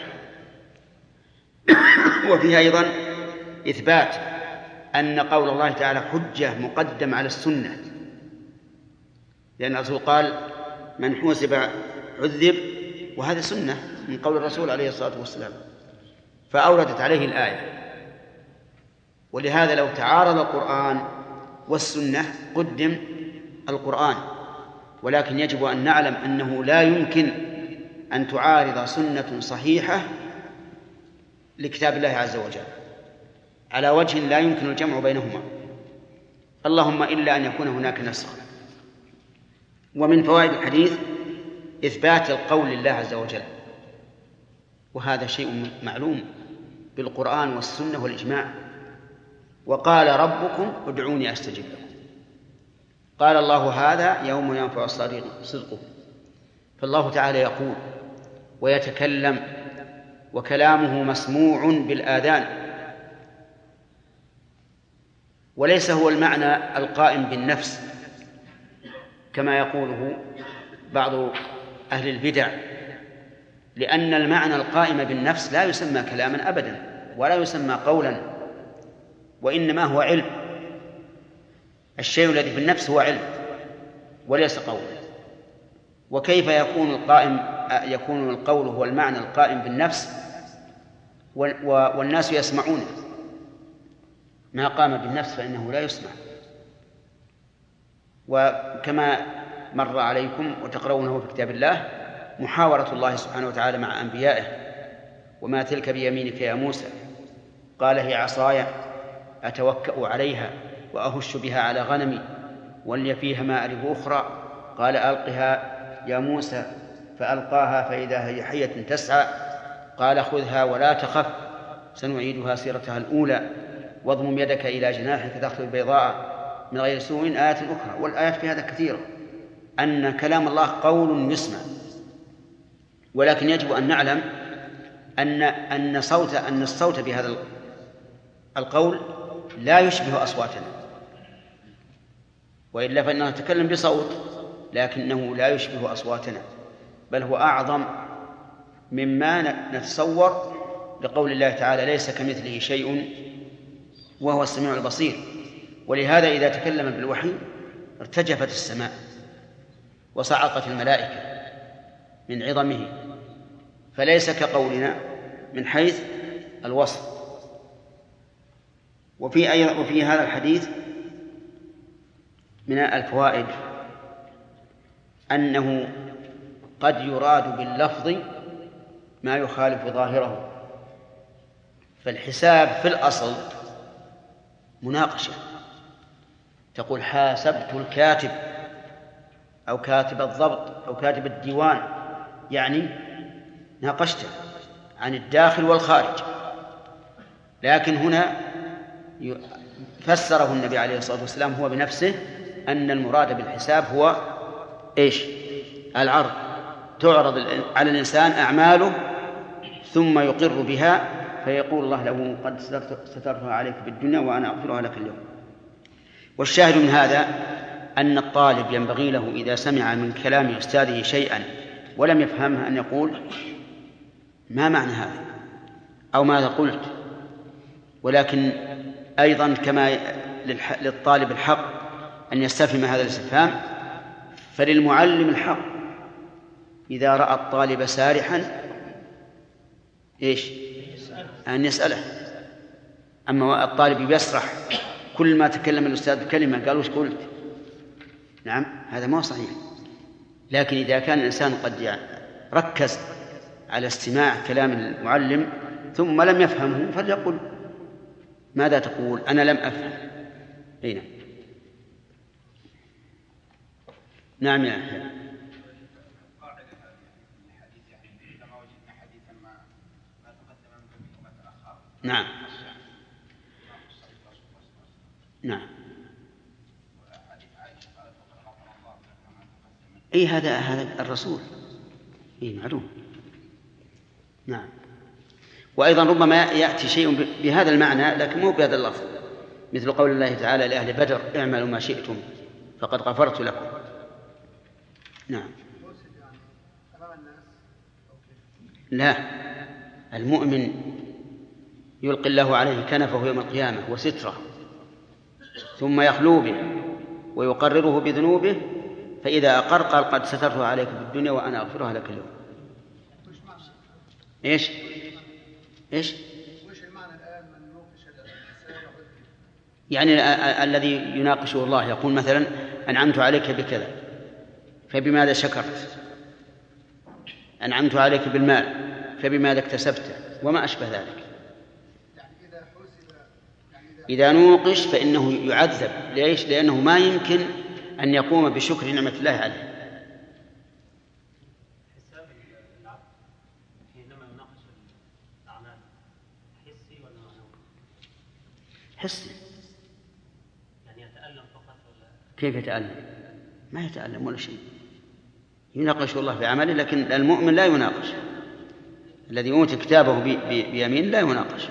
وفيها أيضا إثبات أن قول الله تعالى حجة مقدم على السنة، لأن الرسول قال من حوسب عذب، وهذا سنة من قول الرسول عليه الصلاة والسلام، فأوردت عليه الآية. ولهذا لو تعارض القرآن والسنة قدم القرآن، ولكن يجب أن نعلم أنه لا يمكن أن تعارض سنة صحيحة لكتاب الله عز وجل على وجه لا يمكن الجمع بينهما، اللهم إلا أن يكون هناك نسخ. ومن فوائد الحديث إثبات القول لله عز وجل، وهذا شيء معلوم بالقرآن والسنة والإجماع. وقال ربكم ادعوني أستجب لكم، قال الله هذا يوم ينفع الصادق صدقه. فالله تعالى يقول ويتكلم، وكلامه مسموع بالآذان، وليس هو المعنى القائم بالنفس كما يقوله بعض أهل البدع، لأن المعنى القائم بالنفس لا يسمى كلاما أبدا ولا يسمى قولا، وإنما هو علم. الشيء الذي في النفس هو علم وليس قول. وكيف يكون القائم يكون القول هو المعنى القائم بالنفس والناس يسمعونه؟ ما قام بالنفس فإنه لا يسمع. وكما مر عليكم وتقرؤونه في كتاب الله محاورة الله سبحانه وتعالى مع أنبيائه، وما تلك بيمينك يا موسى؟ قال هي عصاي أتوكأ عليها وأهش بها على غنمي ولي فيها مآرب أخرى. قال ألقها يا موسى، فألقاها فإذا هي حية تسعى. قال خذها ولا تخف سنعيدها سيرتها الأولى واضمم يدك إلى جناحك تخرج بيضاء من غير سوء. آيات أخرى، والآيات في هذا كثيرة، أن كلام الله قول يسمع. ولكن يجب أن نعلم أن أن صوت أن الصوت بهذا القول لا يشبه أصواتنا، وإلا فإنه نتكلم بصوت لكنه لا يشبه أصواتنا، بل هو أعظم مما نتصور، لقول الله تعالى ليس كمثله شيء وهو السميع البصير. ولهذا إذا تكلم بالوحي ارتجفت السماء وصعقت الملائكة من عظمه، فليس كقولنا من حيث الوصف. وفي أي وفي هذا الحديث من الفوائد أنه قد يراد باللفظ ما يخالف ظاهره، فالحساب في الأصل مناقشة، تقول حاسبت الكاتب أو كاتب الضبط أو كاتب الديوان، يعني ناقشته عن الداخل والخارج. لكن هنا فسره النبي عليه الصلاة والسلام هو بنفسه أن المراد بالحساب هو إيش؟ العرض، تعرض على الإنسان أعماله ثم يقر بها، فيقول الله له قد سترتها عليك بالدنيا وأنا أغفرها لك اليوم. والشاهد من هذا أن الطالب ينبغي له إذا سمع من كلام أستاذه شيئا ولم يفهمه أن يقول ما معنى هذا أو ماذا قلت. ولكن أيضا كما للطالب الحق أن يستفهم هذا الاستفهام، فللمعلم الحق إذا رأى الطالب سارحا إيش؟ أن يسأله. أما الطالب يسرح كل ما تكلم الأستاذ بكلمة قال وش قلت؟ نعم، هذا ما هو صحيح. لكن إذا كان الإنسان قد ركز على استماع كلام المعلم ثم لم يفهمه فليقل ماذا تقول؟ أنا لم أفهم. هنا نعم يا أخي. نعم نعم أي هذا هذا الرسول أي معلوم. نعم. وأيضا ربما يأتي شيء بهذا المعنى لكن مو بهذا اللفظ، مثل قول الله تعالى لأهل بدر اعملوا ما شئتم فقد غفرت لكم. نعم. لا، المؤمن يلقي الله عليه كنفه يوم القيامة وستره، ثم يخلو به ويقرره بذنوبه، فإذا أقر قال قد سترته عليك في الدنيا وأنا أغفرها لك اليوم. إيش إيش يعني الذي يناقشه الله يقول مثلا أنعمت عليك بكذا فبماذا شكرت، أنعمت عليك بالمال فبماذا اكتسبته، وما أشبه ذلك. إذا نوقش فإنه يعذب. ليش؟ لأنه ما يمكن أن يقوم بشكر نعمة الله عليه. حساب العبد حينما يناقش الأعمال حسي ولا معنوي؟ حسي. يعني يتألم فقط ولا كيف يتألم؟ ما يتألم ولا شيء. يناقش الله في عمله، لكن المؤمن لا يناقش. الذي أوتي كتابه بيمين لا يناقش.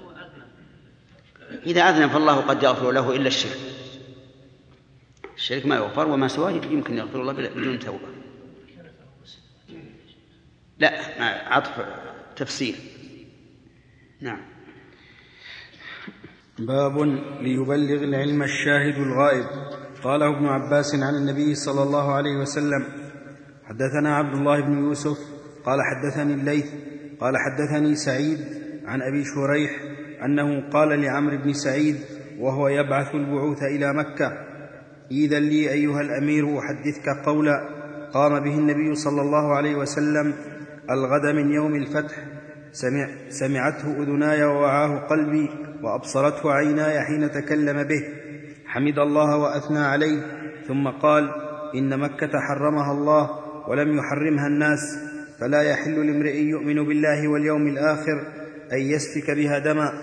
إذا أذنب فالله قد يغفر له إلا الشرك. الشرك ما يغفر، وما سواه يمكن يغفر الله بدون توبة. لا، عطف تفسير. نعم. باب ليبلغ العلم الشاهد الغائب. قاله ابن عباس عن النبي صلى الله عليه وسلم: حدثنا عبد الله بن يوسف قال حدثني الليث قال حدثني سعيد عن أبي شريح أنه قال لعمرو بن سعيد وهو يبعث البعوث إلى مكة: إذن لي أيها الأمير أحدثك قولا قام به النبي صلى الله عليه وسلم الغد من يوم الفتح، سمع سمعته أذناي ووعاه قلبي وأبصرته عيناي حين تكلم به، حمد الله وأثنى عليه، ثم قال: إن مكة حرمها الله ولم يحرمها الناس، فلا يحل لامرئ يؤمن بالله واليوم الآخر أن يسفك بها دما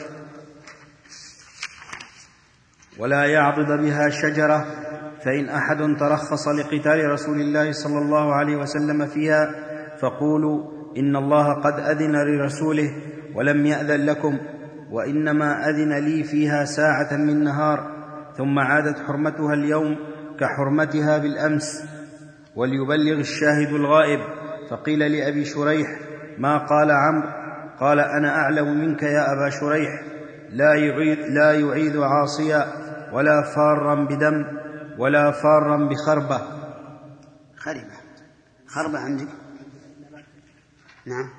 ولا يعضد بها شجرة، فإن أحد ترخص لقتال رسول الله صلى الله عليه وسلم فيها فقولوا إن الله قد أذن لرسوله ولم يأذن لكم، وإنما أذن لي فيها ساعة من نهار، ثم عادت حرمتها اليوم كحرمتها بالأمس. وليبلغ الشاهد الغائب. فقيل لأبي شريح: ما قال عمرو؟ قال: أنا أعلم منك يا أبا شريح، لا يعيد, لا يعيد عاصيا ولا فارا بدم ولا فارا بخربة. خربة خربة عندك؟ نعم.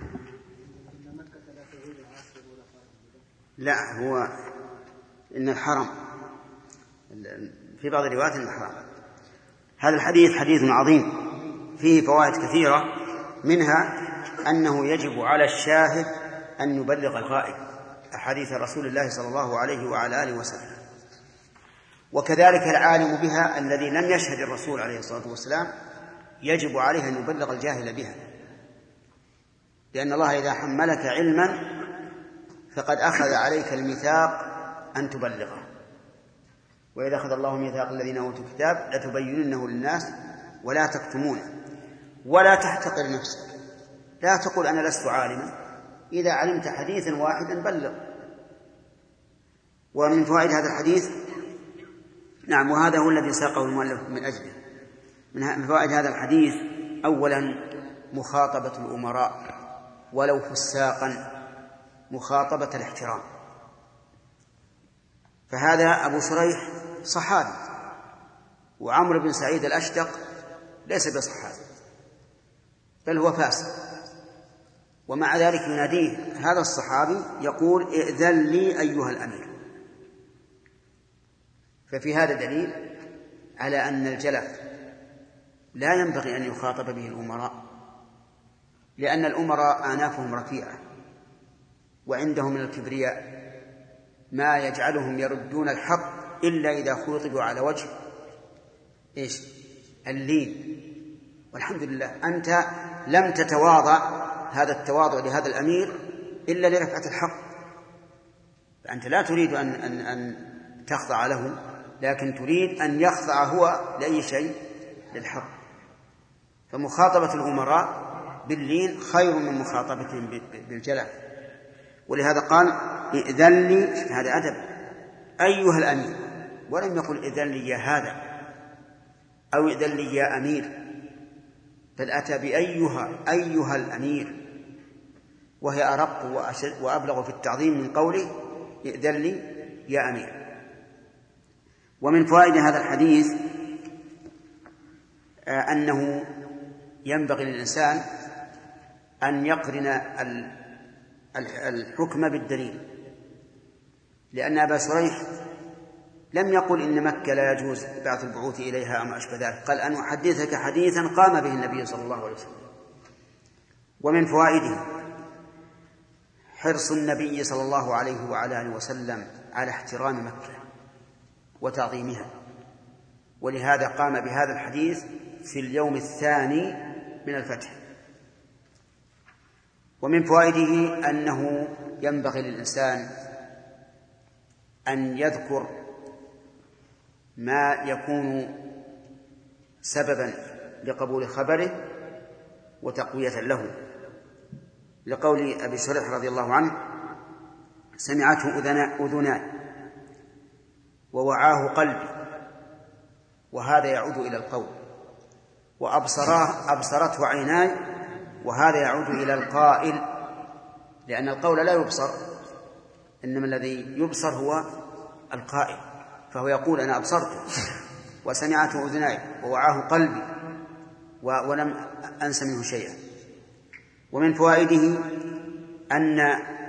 لا، هو إن الحرم في بعض الروايات إن الحرم. هذا الحديث حديث عظيم فيه فوائد كثيرة، منها أنه يجب على الشاهد أن يبلغ الغائب أحاديث رسول الله صلى الله عليه وعلى آله وسلم، وكذلك العالم بها الذي لم يشهد الرسول عليه الصلاة والسلام يجب عليه أن يبلغ الجاهل بها، لأن الله إذا حملك علما فقد أخذ عليك الميثاق أن تبلغه. وإذا أخذ الله ميثاق الذين أوتوا الكتاب لتبيننه للناس ولا تكتمونه. ولا تحتقر نفسك، لا تقول أنا لست عالما، إذا علمت حديثا واحدا بلغ. ومن فوائد هذا الحديث، نعم، وهذا هو الذي ساقه المؤلف من أجله، من فوائد هذا الحديث: أولا مخاطبة الأمراء ولو فساقا، مخاطبة الاحترام. فهذا أبو شريح صحابي، وعمرو بن سعيد الأشدق ليس بصحابي بل هو فاسق، ومع ذلك يناديه هذا الصحابي يقول: ائذن لي أيها الأمير. ففي هذا دليل على أن الجلف لا ينبغي أن يخاطب به الأمراء، لأن الأمراء آنافهم رفيعة وعندهم من الكبرياء ما يجعلهم يردون الحق إلا إذا خاطبوا على وجه إيش؟ اللين. والحمد لله أنت لم تتواضع هذا التواضع لهذا الأمير إلا لرفعة الحق، فأنت لا تريد أن, أن, أن تخضع له، لكن تريد أن يخضع هو لأي شيء، للحق. فمخاطبة الأمراء باللين خير من مخاطبتهم بالجلال. ولهذا قال: ائذن لي، هذا أدب، أيها الأمير، ولم يقل ائذن لي يا هذا، أو ائذن لي يا أمير، بل أتى بأيها أيها الأمير، وهي أرق وأبلغ في التعظيم من قوله ائذن لي يا أمير. ومن فوائد هذا الحديث أنه ينبغي للإنسان أن يقرن الحكم بالدليل، لأن أبا شريح لم يقل إن مكة لا يجوز بعث البعوث إليها أو ما أشبه ذلك، قال أن أحدثك حديثا قام به النبي صلى الله عليه وسلم. ومن فوائده حرص النبي صلى الله عليه وعلى آله وسلم على احترام مكة وتعظيمها، ولهذا قام بهذا الحديث في اليوم الثاني من الفتح. ومن فوائده أنه ينبغي للإنسان أن يذكر ما يكون سببا لقبول خبره وتقوية له، لقول أبي شريح رضي الله عنه سمعته أذناي ووعاه قلبي، وهذا يعود إلى القول، وأبصراه أبصرته عيناي، وهذا يعود إلى القائل، لأن القول لا يبصر، إنما الذي يبصر هو القائل، فهو يقول أنا أبصرته وسمعته أذناي ووعاه قلبي ولم أنس منه شيئا. ومن فوائده أن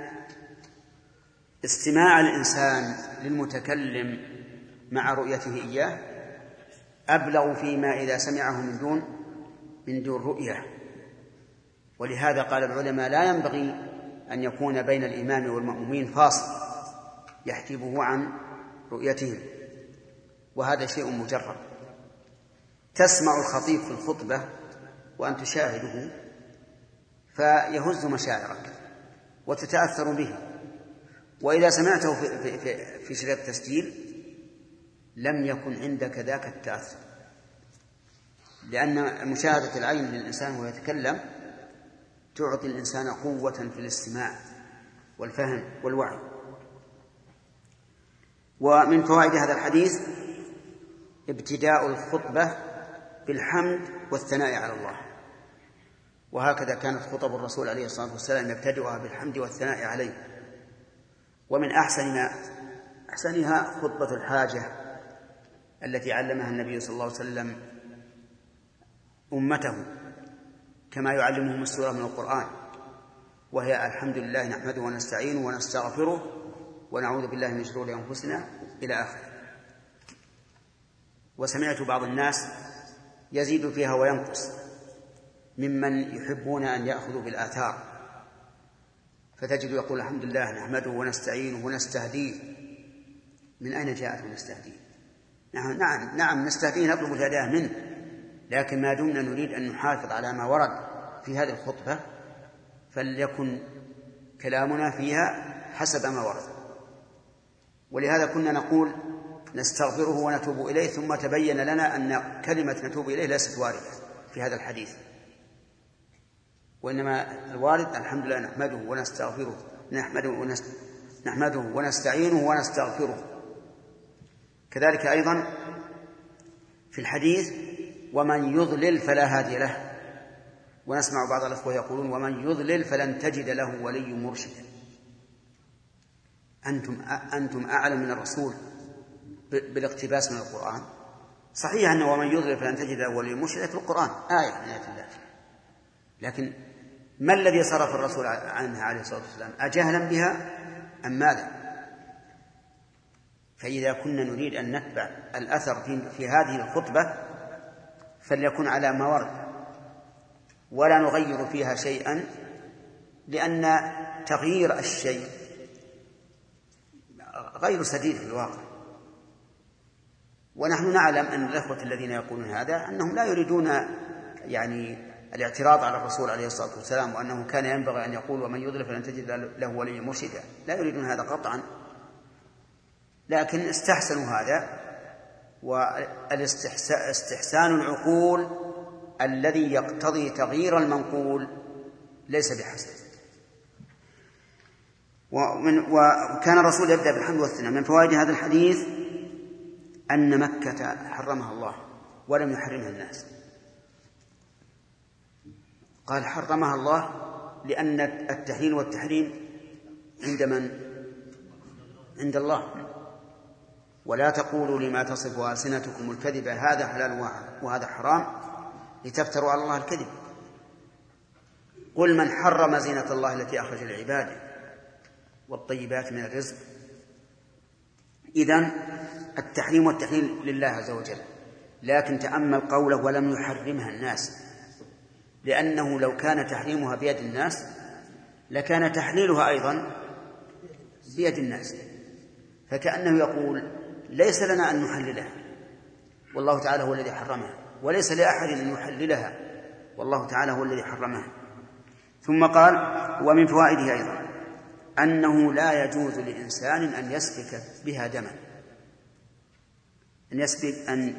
استماع الإنسان للمتكلم مع رؤيته إياه أبلغ فيما إذا سمعه من دون من دون رؤية. ولهذا قال العلماء لا ينبغي أن يكون بين الإمام والمأمومين فاصل يحجبه عن رؤيتهم، وهذا شيء مجرد. تسمع الخطيب في الخطبة وأن تشاهده فيهز مشاعرك وتتأثر به، وإذا سمعته في, في, في شريط التسجيل لم يكن عندك ذاك التأثر، لأن مشاهدة العين للإنسان وهو يتكلم تعطي الإنسان قوة في الاستماع والفهم والوعي. ومن فوائد هذا الحديث ابتداء الخطبة بالحمد والثناء على الله، وهكذا كانت خطب الرسول عليه الصلاة والسلام يبتدئها بالحمد والثناء عليه. ومن أحسن ما أحسنها خطبة الحاجة التي علمها النبي صلى الله عليه وسلم أمته كما يعلمهم السورة من القرآن، وهي الحمد لله نحمده ونستعينه ونستغفره ونعوذ بالله من شرور أنفسنا إلى آخره. وسمعت بعض الناس يزيد فيها وينقص ممن يحبون أن يأخذوا بالآثار، فتجد يقول الحمد لله نحمده ونستعينه ونستهديه. من أين جاءت ونستهديه؟ نعم نعم نعم نستهديه، نطلب الهداية منه، لكن ما دمنا نريد أن نحافظ على ما ورد في هذه الخطبة فليكن كلامنا فيها حسب ما ورد. ولهذا كنا نقول نستغفره ونتوب إليه، ثم تبين لنا أن كلمة نتوب إليه ليست واردة في هذا الحديث، وإنما الوارد الحمد لله نحمده ونستغفره نحمده, ونست... نحمده ونستعينه ونستغفره. كذلك أيضا في الحديث ومن يضلل فلا هادي له، ونسمع بعض الأخوة يقولون ومن يضلل فلن تجد له ولي مرشد. أنتم, أنتم أعلم من الرسول بالاقتباس من القرآن. صحيح أنه ومن يضلل فلن تجد له ولي مرشد في القرآن آية من آيات الله، لكن ما الذي صرف الرسول عنها عليه الصلاة والسلام؟ أجهلا بها أم ماذا؟ فإذا كنا نريد أن نتبع الأثر في, في هذه الخطبة فليكن على ما ورد ولا نغير فيها شيئا، لأن تغيير الشيء غير سديد في الواقع. ونحن نعلم أن الأخوة الذين يقولون هذا أنهم لا يريدون يعني الاعتراض على الرسول عليه الصلاة والسلام، وأنه كان ينبغي أن يقول ومن يضلل فلن تجد له وليا مرشدا، لا يريدون هذا قطعا، لكن استحسنوا هذا. والاستحسان العقول الذي يقتضي تغيير المنقول ليس بحسن. ومن وكان الرسول يبدأ بالحمد والثناء. من فوائد هذا الحديث أن مكة حرمها الله ولم يحرمها الناس. قال حرمها الله لأن التحليل والتحريم عند من؟ عند الله. ولا تقولوا لما تصف ألسنتكم الكذب هذا حلال وهذا حرام لتفتروا على الله الكذب. قل من حرم زينة الله التي أخرج لعباده والطيبات من الرزق. إذن التحريم والتحليل لله عز وجل، لكن تأمل قوله ولم يحرمها الناس، لأنه لو كان تحريمها بيد الناس لكان تحليلها أيضا بيد الناس، فكأنه يقول ليس لنا أن نحللها والله تعالى هو الذي حرمها، وليس لأحد أن يحللها والله تعالى هو الذي حرمها. ثم قال ومن فوائده أيضا أنه لا يجوز لإنسان أن يسفك بها دما، أن يسفك أن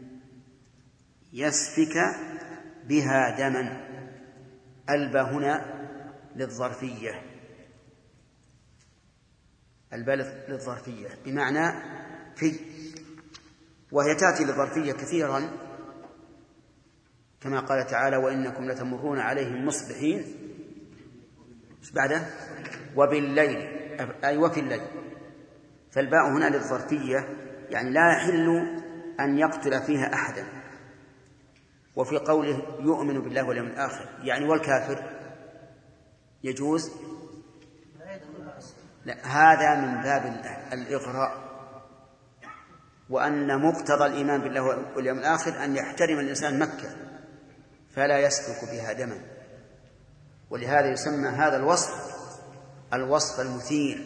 يسفك بها دما. البا هنا للظرفية، البا للظرفية بمعنى في، وهي تأتي للظرفية كثيرا كما قال تعالى وإنكم لتمرون عليهم مصبحين بعده وبالليل، أي وفي الليل. فالباء هنا للظرفية يعني لا يحل أن يقتل فيها أحدا. وفي قوله يؤمن بالله واليوم الآخر يعني والكافر يجوز، لا هذا من باب الإغراء، وأن مقتضى الإيمان بالله واليوم الآخر أن يحترم الإنسان مكة فلا يسفك بها دما. ولهذا يسمى هذا الوصف الوصف المثير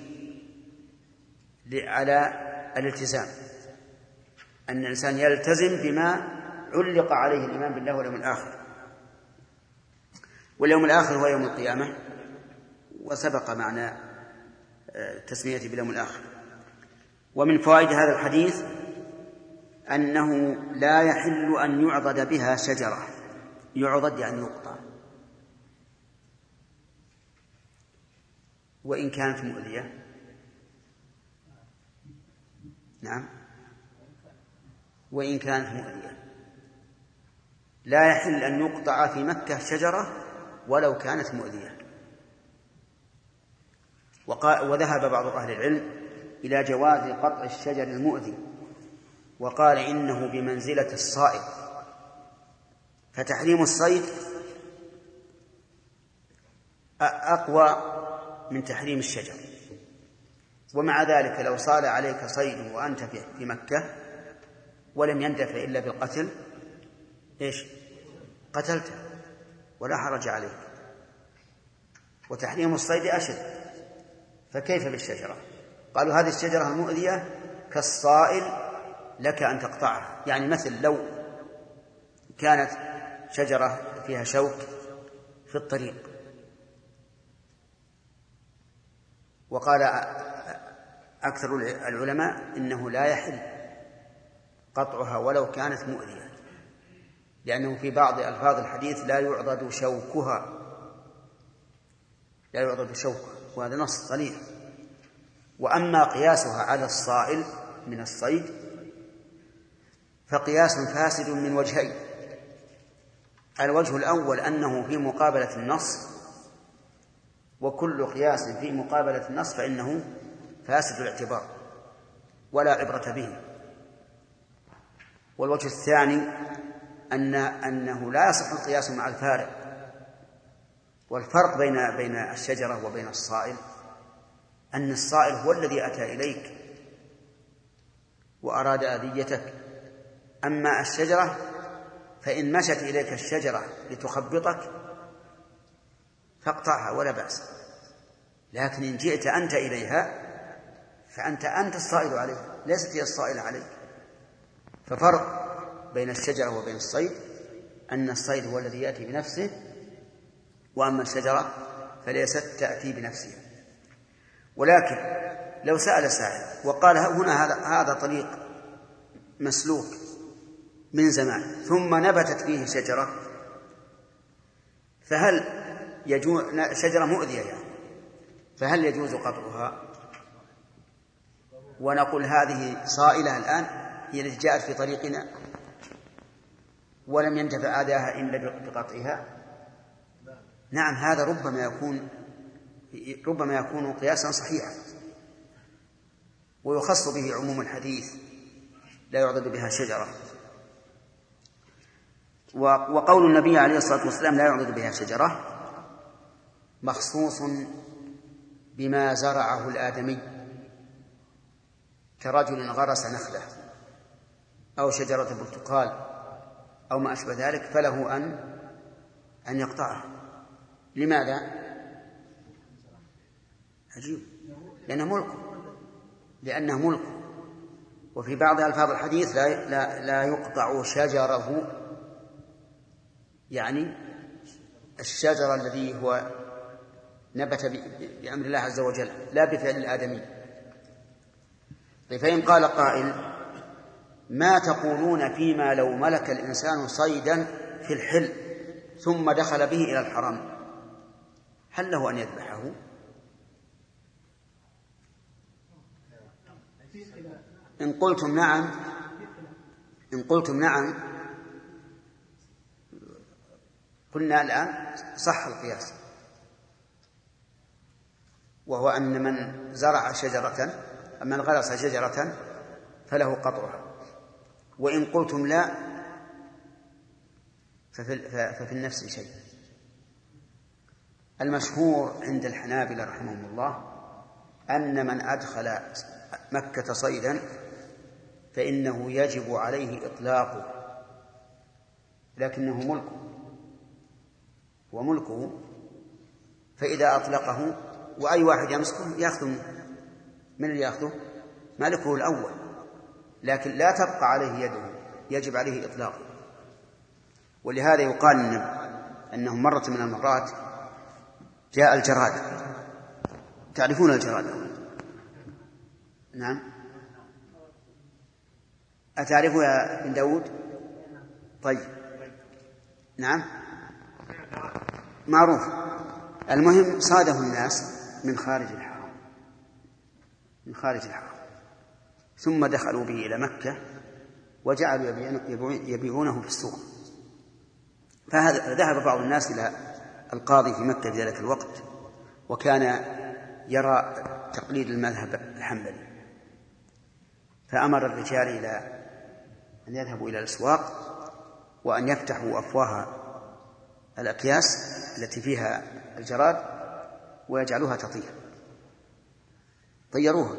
على الالتزام، أن الإنسان يلتزم بما علق عليه الإيمان بالله واليوم الآخر. واليوم الآخر هو يوم القيامة، وسبق معنى تسميته باليوم الآخر. ومن فوائد هذا الحديث أنه لا يحل أن يعضد بها شجرة. يعضد يعني يقطع، وإن كانت مؤذية. نعم، وإن كانت مؤذية لا يحل أن يقطع في مكة شجرة ولو كانت مؤذية. وذهب بعض أهل العلم إلى جواز قطع الشجر المؤذي، وقال إنه بمنزلة الصائد، فتحريم الصيد أقوى من تحريم الشجر. ومع ذلك لو صال عليك صيد وأنت في مكة ولم يندفع إلا بالقتل إيش؟ قتلته ولا حرج عليك. وتحريم الصيد أشد، فكيف بالشجرة؟ قالوا هذه الشجرة المؤذية كالصائل لك أن تقطعها. يعني مثل لو كانت شجرة فيها شوك في الطريق، وقال أكثر العلماء إنه لا يحل قطعها ولو كانت مؤذية، لأنه في بعض ألفاظ الحديث لا يعضد شوكها، لا يعضد شوكها، وهذا نص صريح. وأما قياسها على الصائل من الصيد فقياس فاسد من وجهين. الوجه الأول أنه في مقابلة النص، وكل قياس في مقابلة النص فإنه فاسد الاعتبار ولا عبرة به. والوجه الثاني أن أنه لا يصح القياس مع الفارق. والفرق بين بين الشجرة وبين الصائل أن الصائل هو الذي أتى إليك وأراد أذيتك، أما الشجرة فإن مشت إليك الشجرة لتخبطك فاقطعها ولا بأس، لكن إن جئت أنت إليها فأنت أنت الصائل عليها، ليست هي الصائلة عليك. ففرق بين الشجرة وبين الصيد أن الصيد هو الذي يأتي بنفسه، وأما الشجرة فليست تأتي بنفسها. ولكن لو سأل سائل وقال هنا هذا هذا طريق مسلوك من زمان ثم نبتت فيه شجرة، فهل يجوز شجرة مؤذية يعني فهل يجوز قطعها ونقول هذه صائلة الآن هي التي جاءت في طريقنا؟ ولم ينتفع آذاها إلا بقطعها؟ نعم، هذا ربما يكون ربما يكون قياسا صحيحا، ويخص به عموم الحديث لا يعضد بها شجرة. وقول النبي عليه الصلاة والسلام لا يعضد بها شجرة مخصوص بما زرعه الآدمي، كرجل غرس نخلة أو شجرة برتقال أو ما أشبه ذلك، فله أن أن يقطعها. لماذا؟ عجيب، لأنه ملكه لأنه ملكه وفي بعض ألفاظ الحديث لا, لا, لا يقطع شجره، يعني الشجر الذي هو نبت بأمر الله عز وجل لا بفعل الآدمي. فإن قال قائل: ما تقولون فيما لو ملك الإنسان صيدا في الحل ثم دخل به إلى الحرم، هل له أن يذبحه؟ إن قلتم نعم إن قلتم نعم قلنا الآن صح القياس، وهو أن من زرع شجرة من غرس شجرة فله قطعها. وإن قلتم لا ففي, ففي النفس شيء. المشهور عند الحنابلة رحمهم الله أن من أدخل مكة صيدا فإنه يجب عليه إطلاقه، لكنه ملكه وملكه، فإذا أطلقه وأي واحد يمسكه يأخذ منه. من اللي يأخذه؟ مالكه الأول، لكن لا تبقى عليه يده، يجب عليه إطلاقه. ولهذا يقال أنه مرة من المرات جاء الجراد. تعرفون الجراد؟ نعم. أتعرفه يا بن داود؟ طيب، نعم معروف. المهم صاده الناس من خارج الحرم من خارج الحرم ثم دخلوا به إلى مكة وجعلوا يبيعونه في السوق. فهذا ذهب بعض الناس إلى القاضي في مكة في ذلك الوقت، وكان يرى تقليد المذهب الحنبلي، فأمر الرجال إلى أن يذهبوا إلى الأسواق وأن يفتحوا أفواه الأكياس التي فيها الجراد ويجعلوها تطير. طيروها.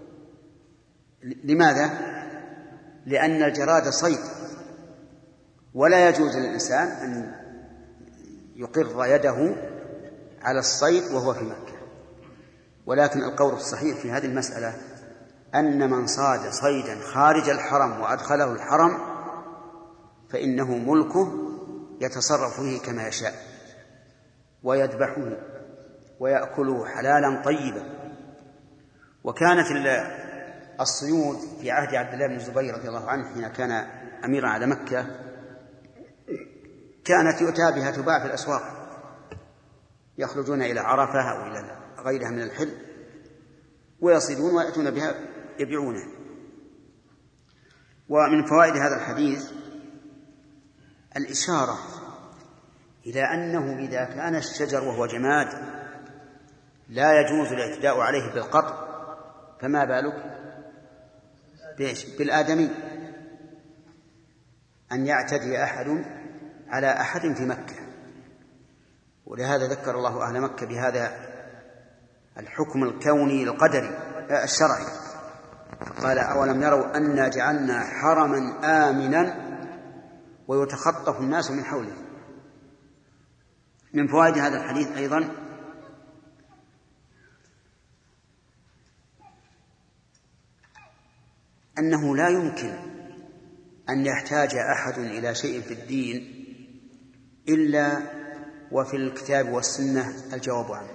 لماذا؟ لأن الجراد صيد، ولا يجوز للإنسان أن يقر يده على الصيد وهو في مكة. ولكن القول الصحيح في هذه المسألة أن من صاد صيدا خارج الحرم وأدخله الحرم فإنه ملكه يتصرف فيه كما يشاء ويذبحه ويأكله حلالا طيبا. وكانت الصيود في عهد عبد الله بن الزبير رضي الله عنه حين كان أميرا على مكة كانت يؤتى بها تباع في الأسواق، يخرجون إلى عرفة أو إلى غيرها من الحل ويصيدون ويأتون بها يبيعونه. ومن فوائد هذا الحديث الإشارة إلى أنه إذا كان الشجر وهو جماد لا يجوز الاعتداء عليه بالقطع، فما بالك بالآدمي أن يعتدي أحد على أحد في مكة. ولهذا ذكر الله أهل مكة بهذا الحكم الكوني القدري الشرعي، قال: أولم يروا أنا جعلنا حرما آمنا ويتخطف الناس من حوله. من فوائد هذا الحديث أيضا أنه لا يمكن أن يحتاج أحد إلى شيء في الدين إلا وفي الكتاب والسنة الجواب عنه.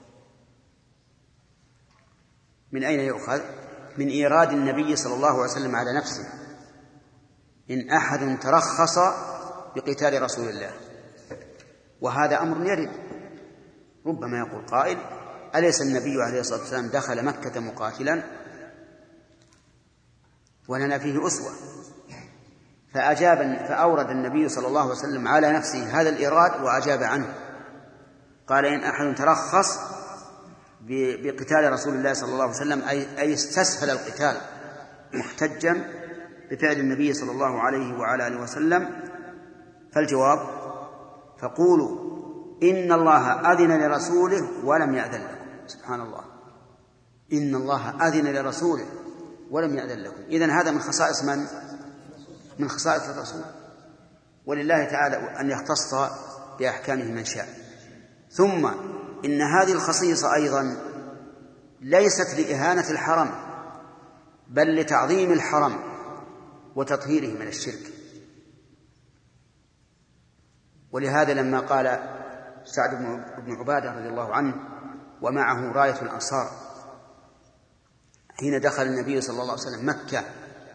من أين يؤخذ؟ من إيراد النبي صلى الله عليه وسلم على نفسه: إن أحد ترخص بقتال رسول الله. وهذا أمر يرد. ربما يقول قائل: أليس النبي عليه الصلاة والسلام دخل مكة مقاتلا ولنا فيه أسوة؟ فأجاب فأورد النبي صلى الله عليه وسلم على نفسه هذا الإيراد وأجاب عنه. قال: إن أحد ترخص بقتال رسول الله صلى الله عليه وسلم أي استسهل القتال محتجا بفعل النبي صلى الله عليه وعلى آله وسلم، فالجواب: فقولوا إن الله أذن لرسوله ولم يأذن لكم. سبحان الله، إن الله أذن لرسوله ولم يأذن لكم. إذن هذا من خصائص من؟ من خصائص الرسول، ولله تعالى أن يختص بأحكامه من شاء. ثم إن هذه الخصيصة أيضا ليست لإهانة الحرم، بل لتعظيم الحرم وتطهيره من الشرك. ولهذا لما قال سعد بن عبادة رضي الله عنه ومعه راية الأنصار حين دخل النبي صلى الله عليه وسلم مكة،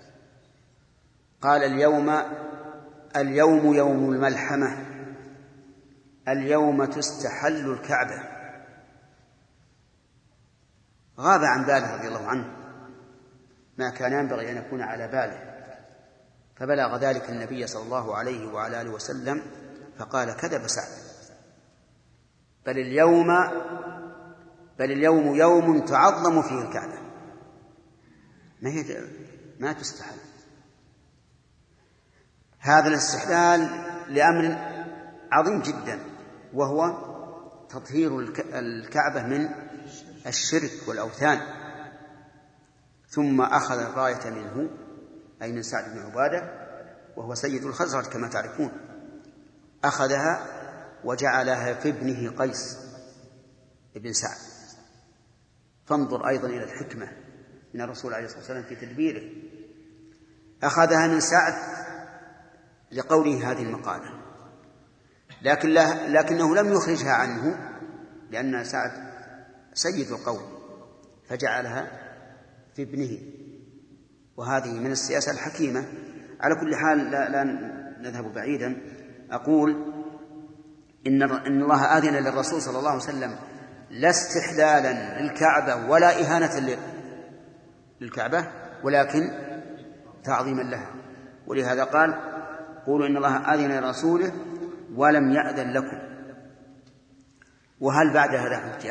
قال: اليوم اليوم يوم الملحمة، اليوم تستحل الكعبة. غاب عن باله رضي الله عنه ما كان ينبغي أن يكون على باله، فبلغ ذلك النبي صلى الله عليه وعلى آله وسلم فقال: كذب سعد، بل اليوم بل اليوم يوم تعظم فيه الكعبة، ما هي ما تستحل. هذا الاستحلال لأمر عظيم جدا، وهو تطهير الكعبة من الشرك والأوثان. ثم أخذ الراية منه، أي من سعد بن عبادة، وهو سيد الخزرج كما تعرفون، أخذها وجعلها في ابنه قيس ابن سعد. فانظر أيضا إلى الحكمة من الرسول عليه الصلاة والسلام في تدبيره. أخذها من سعد لقوله هذه المقالة، لكن لكنه لم يخرجها عنه، لأن سعد سيد القوم، فجعلها في ابنه. وهذه من السياسة الحكيمة. على كل حال لا, لا نذهب بعيدا، أقول إن, إن الله آذن للرسول صلى الله عليه وسلم لا استحلالا للكعبة ولا إهانة للكعبة، ولكن تعظيما لها. ولهذا قال: قولوا إن الله آذن لرسوله ولم يأذن لكم. وهل بعد هذا حجة؟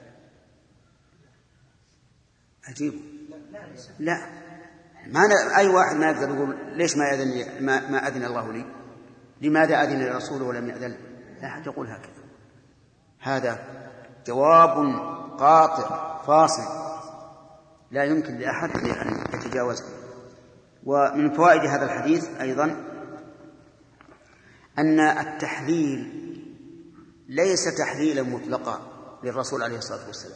عجيب. لا، ما أي واحد ما يقدر يقول ليش ما أذن لي ما, ما أذن الله لي، لماذا أذن لرسوله ولم يأذن؟ لا أحد يقول هكذا. هذا جواب قاطع فاصل لا يمكن لأحد أن يتجاوزه. ومن فوائد هذا الحديث أيضا أن التحليل ليس تحليلا مطلقا للرسول عليه الصلاة والسلام،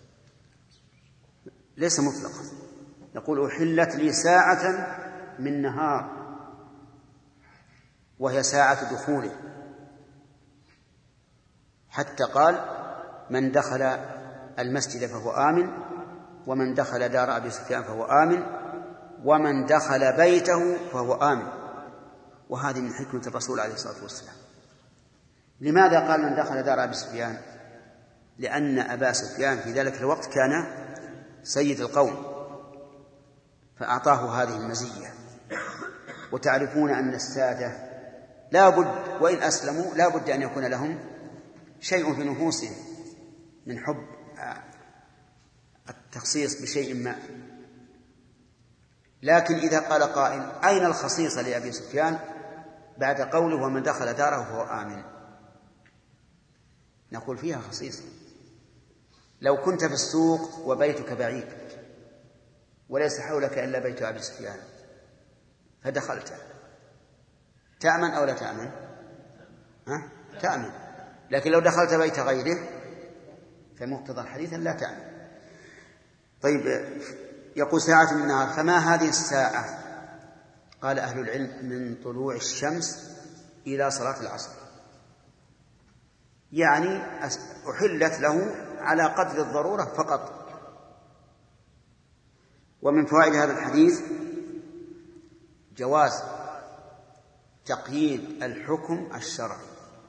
ليس مطلقا. يقول: أحلت لي ساعة من نهار، وهي ساعة دخوله، حتى قال: من دخل المسجد فهو آمن، ومن دخل دار أبي سفيان فهو آمن، ومن دخل بيته فهو آمن. وهذه من حكمة الرسول عليه الصلاة والسلام. لماذا قال من دخل دار أبي سفيان؟ لأن أبا سفيان في ذلك الوقت كان سيد القوم، فأعطاه هذه المزية. وتعرفون أن السادة لا بد وإن أسلموا لا بد أن يكون لهم شيء في نفوسهم من حب التخصيص بشيء ما. لكن إذا قال قائل: أين الخصيصة لأبي سفيان بعد قوله ومن دخل داره فهو آمن؟ نقول: فيها خصيصة. لو كنت في السوق وبيتك بعيد وليس حولك إلا بيت أبي سفيان فدخلت، تأمن أو لا تأمن؟ ها؟ تأمن. لكن لو دخلت بيت غيره فمقتضى الحديث لا تأمن. طيب، يقول ساعة من النهار، فما هذه الساعة؟ قال أهل العلم: من طلوع الشمس إلى صلاة العصر، يعني أحلت له على قدر الضرورة فقط. ومن فوائد هذا الحديث جواز تقييد الحكم الشرعي،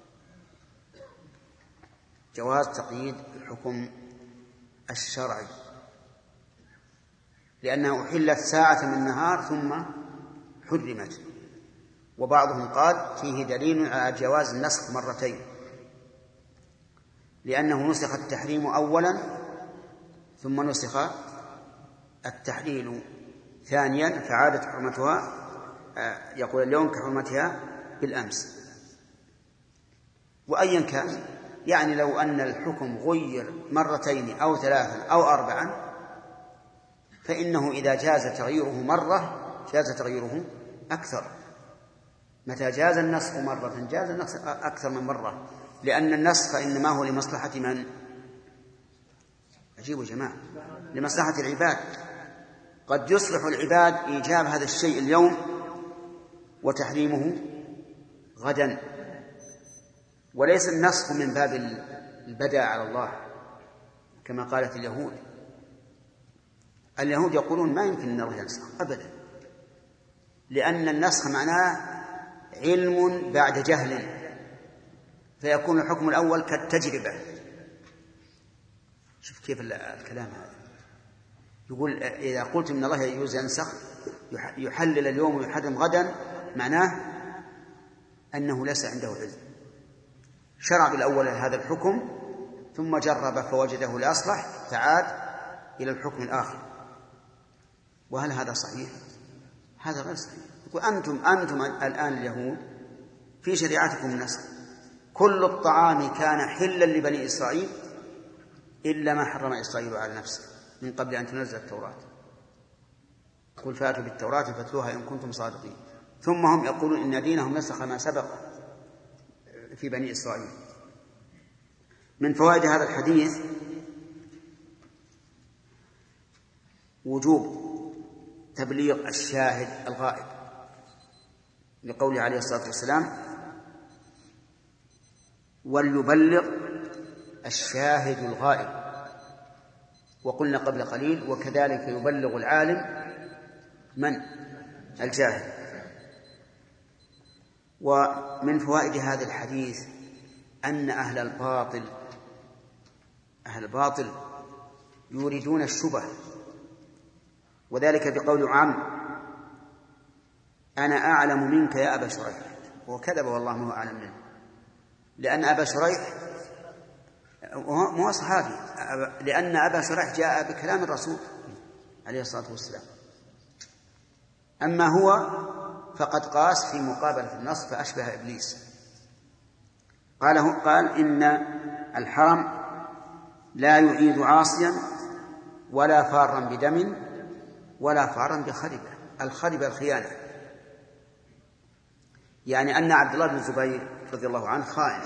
جواز تقييد الحكم الشرعي، لأنها أحلت ساعة من النهار ثم حرمت. وبعضهم قال فيه دليل على جواز النسخ مرتين، لأنه نسخ التحريم أولا ثم نسخ التحليل ثانيا فعادت حرمتها، يقول اليوم كحرمتها بالأمس. وأيا كان، يعني لو أن الحكم غير مرتين أو ثلاثا أو أربعا فإنه إذا جاز تغييره مرة جاز تغييره أكثر. متى جاز النسخ مرة جاز النسخ أكثر من مرة، لأن النسخ إنما هو لمصلحة من؟ أجيبوا جماعة، لمصلحة العباد. قد يصلح العباد إيجاب هذا الشيء اليوم وتحريمه غدا، وليس النسخ من باب البداء على الله كما قالت اليهود. اليهود يقولون ما يمكن أن الله ينسخ أبدا، لأن النسخ معناه علم بعد جهل، فيكون الحكم الأول كالتجربة. شوف كيف الكلام هذا، يقول إذا قلت إن الله يجوز ينسخ يحلل اليوم ويحرم غدا، معناه أنه ليس عنده علم، شرع بالأول هذا الحكم ثم جرب فوجده لأصلح فعاد إلى الحكم الآخر. وهل هذا صحيح؟ هذا غير صحيح. يقول أنتم, أنتم الآن اليهود في شريعتكم النسخ، كل الطعام كان حلا لبني إسرائيل إلا ما حرم إسرائيل على نفسه من قبل أن تنزل التوراة. قل فاتوا بالتوراة فاتلوها إن كنتم صادقين. ثم هم يقولون إن دينهم نسخ ما سبق في بني إسرائيل. من فوائد هذا الحديث وجوب تبليغ الشاهد الغائب، لقوله عليه الصلاة والسلام وليبلغ الشاهد الغائب. وقلنا قبل قليل وكذلك يبلغ العالم من؟ الجاهل. ومن فوائد هذا الحديث أن أهل الباطل أهل الباطل يريدون الشبه، وذلك بقول عم أنا أعلم منك يا أبا شريح، وكذب والله ما هو أعلم منه، لأن أبا شريح مو صحابي، لأن أبا شريح جاء بكلام الرسول عليه الصلاة والسلام، أما هو فقد قاس في مقابلة النص فأشبه إبليس. قال, قال إن الحرم لا يعيد عاصيا ولا فارا بدم ولا فارا بخربة. الخربة الخيانة، يعني أن عبد الله بن الزبير رضي الله عنه خائن،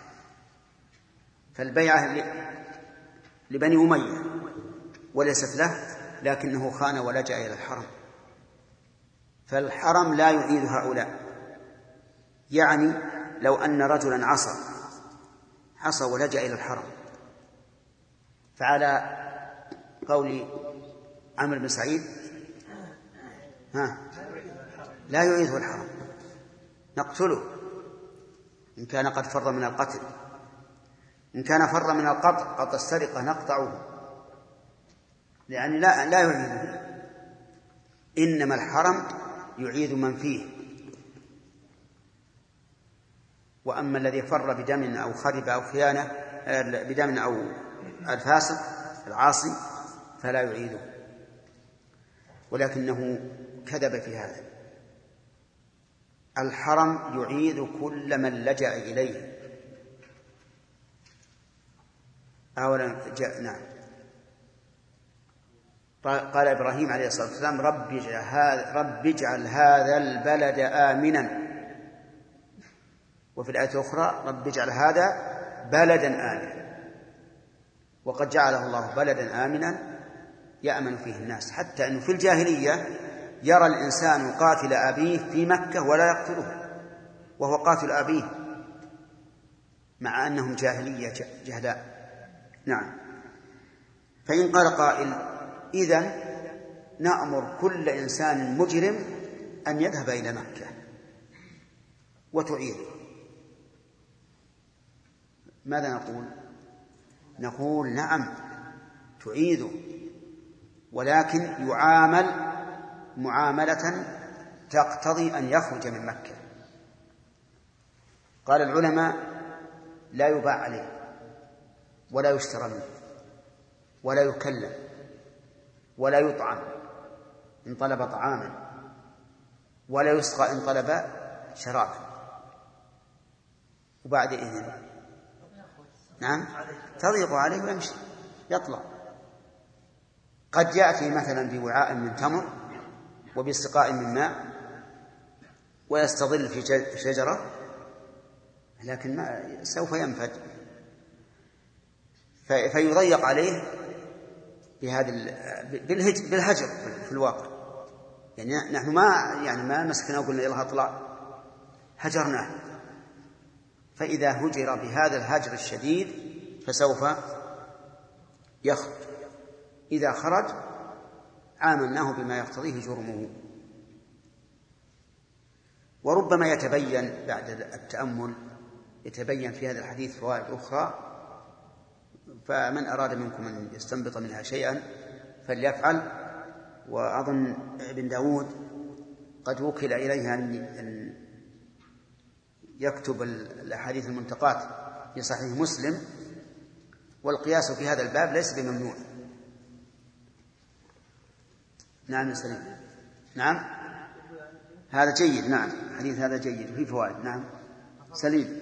فالبيعة لبني أمية وليست له، لكنه خان ولجأ إلى الحرم، فالحرم لا يعيد هؤلاء. يعني لو أن رجلا عصى عصى ولجأ إلى الحرم، فعلى قول عمرو بن سعيد ها لا يعيده الحرم، نقتله إن كان قد فر من القتل، إن كان فر من القطع قطع السرقة نقطعه، يعني لا, لا يعيده. إنما الحرم يعيد من فيه، وأما الذي فر بدم أو خرب أو خيانة بدم أو الفاسق العاصي فلا يعيده، ولكنه كذب في هذا. الحرم يعيد كل من لجأ إليه. أولا جاء نعم قال إبراهيم عليه الصلاة والسلام رب اجعل هذا, رب اجعل هذا البلد آمنا، وفي الآية الأخرى رب اجعل هذا بلدا آمنا، وقد جعله الله بلدا آمنا يأمن فيه الناس، حتى أنه في الجاهلية يرى الإنسان قاتل أبيه في مكة ولا يقتله وهو قاتل أبيه، مع أنهم جاهلية جهلاء. نعم. فإن قال قائل إذن نأمر كل إنسان مجرم أن يذهب إلى مكة وتعيد، ماذا نقول؟ نقول نعم تعيد، ولكن يعامل معاملة تقتضي أن يخرج من مكة، قال العلماء لا يباع عليه ولا يشترى منه ولا يكلم ولا يطعم إن طلب طعاما ولا يسقى إن طلب شرابا. وبعد إذن نعم تضيق عليه ويمشي يطلع. قد يأتي مثلا بوعاء من تمر وبسقاء من ماء ويستظل في شجرة، لكن ما سوف ينفد فيضيق عليه بهذا بالهجر في الواقع. يعني نحن ما يعني ما مسكنا وقلنا يلا اطلع، هجرناه. فإذا هجر بهذا الهجر الشديد فسوف يخرج. إذا خرج عاملناه بما يقتضيه جرمه. وربما يتبين بعد التأمل يتبين في هذا الحديث فوائد أخرى، فمن أراد منكم أن يستنبط منها شيئا فليفعل. وأظن ابن داود قد وكل إليها أن يكتب الأحاديث المنتقات في صحيح مسلم، والقياس في هذا الباب ليس بممنوع. نعم سليم. نعم هذا جيد. نعم حديث هذا جيد فيه فوائد. نعم سليم.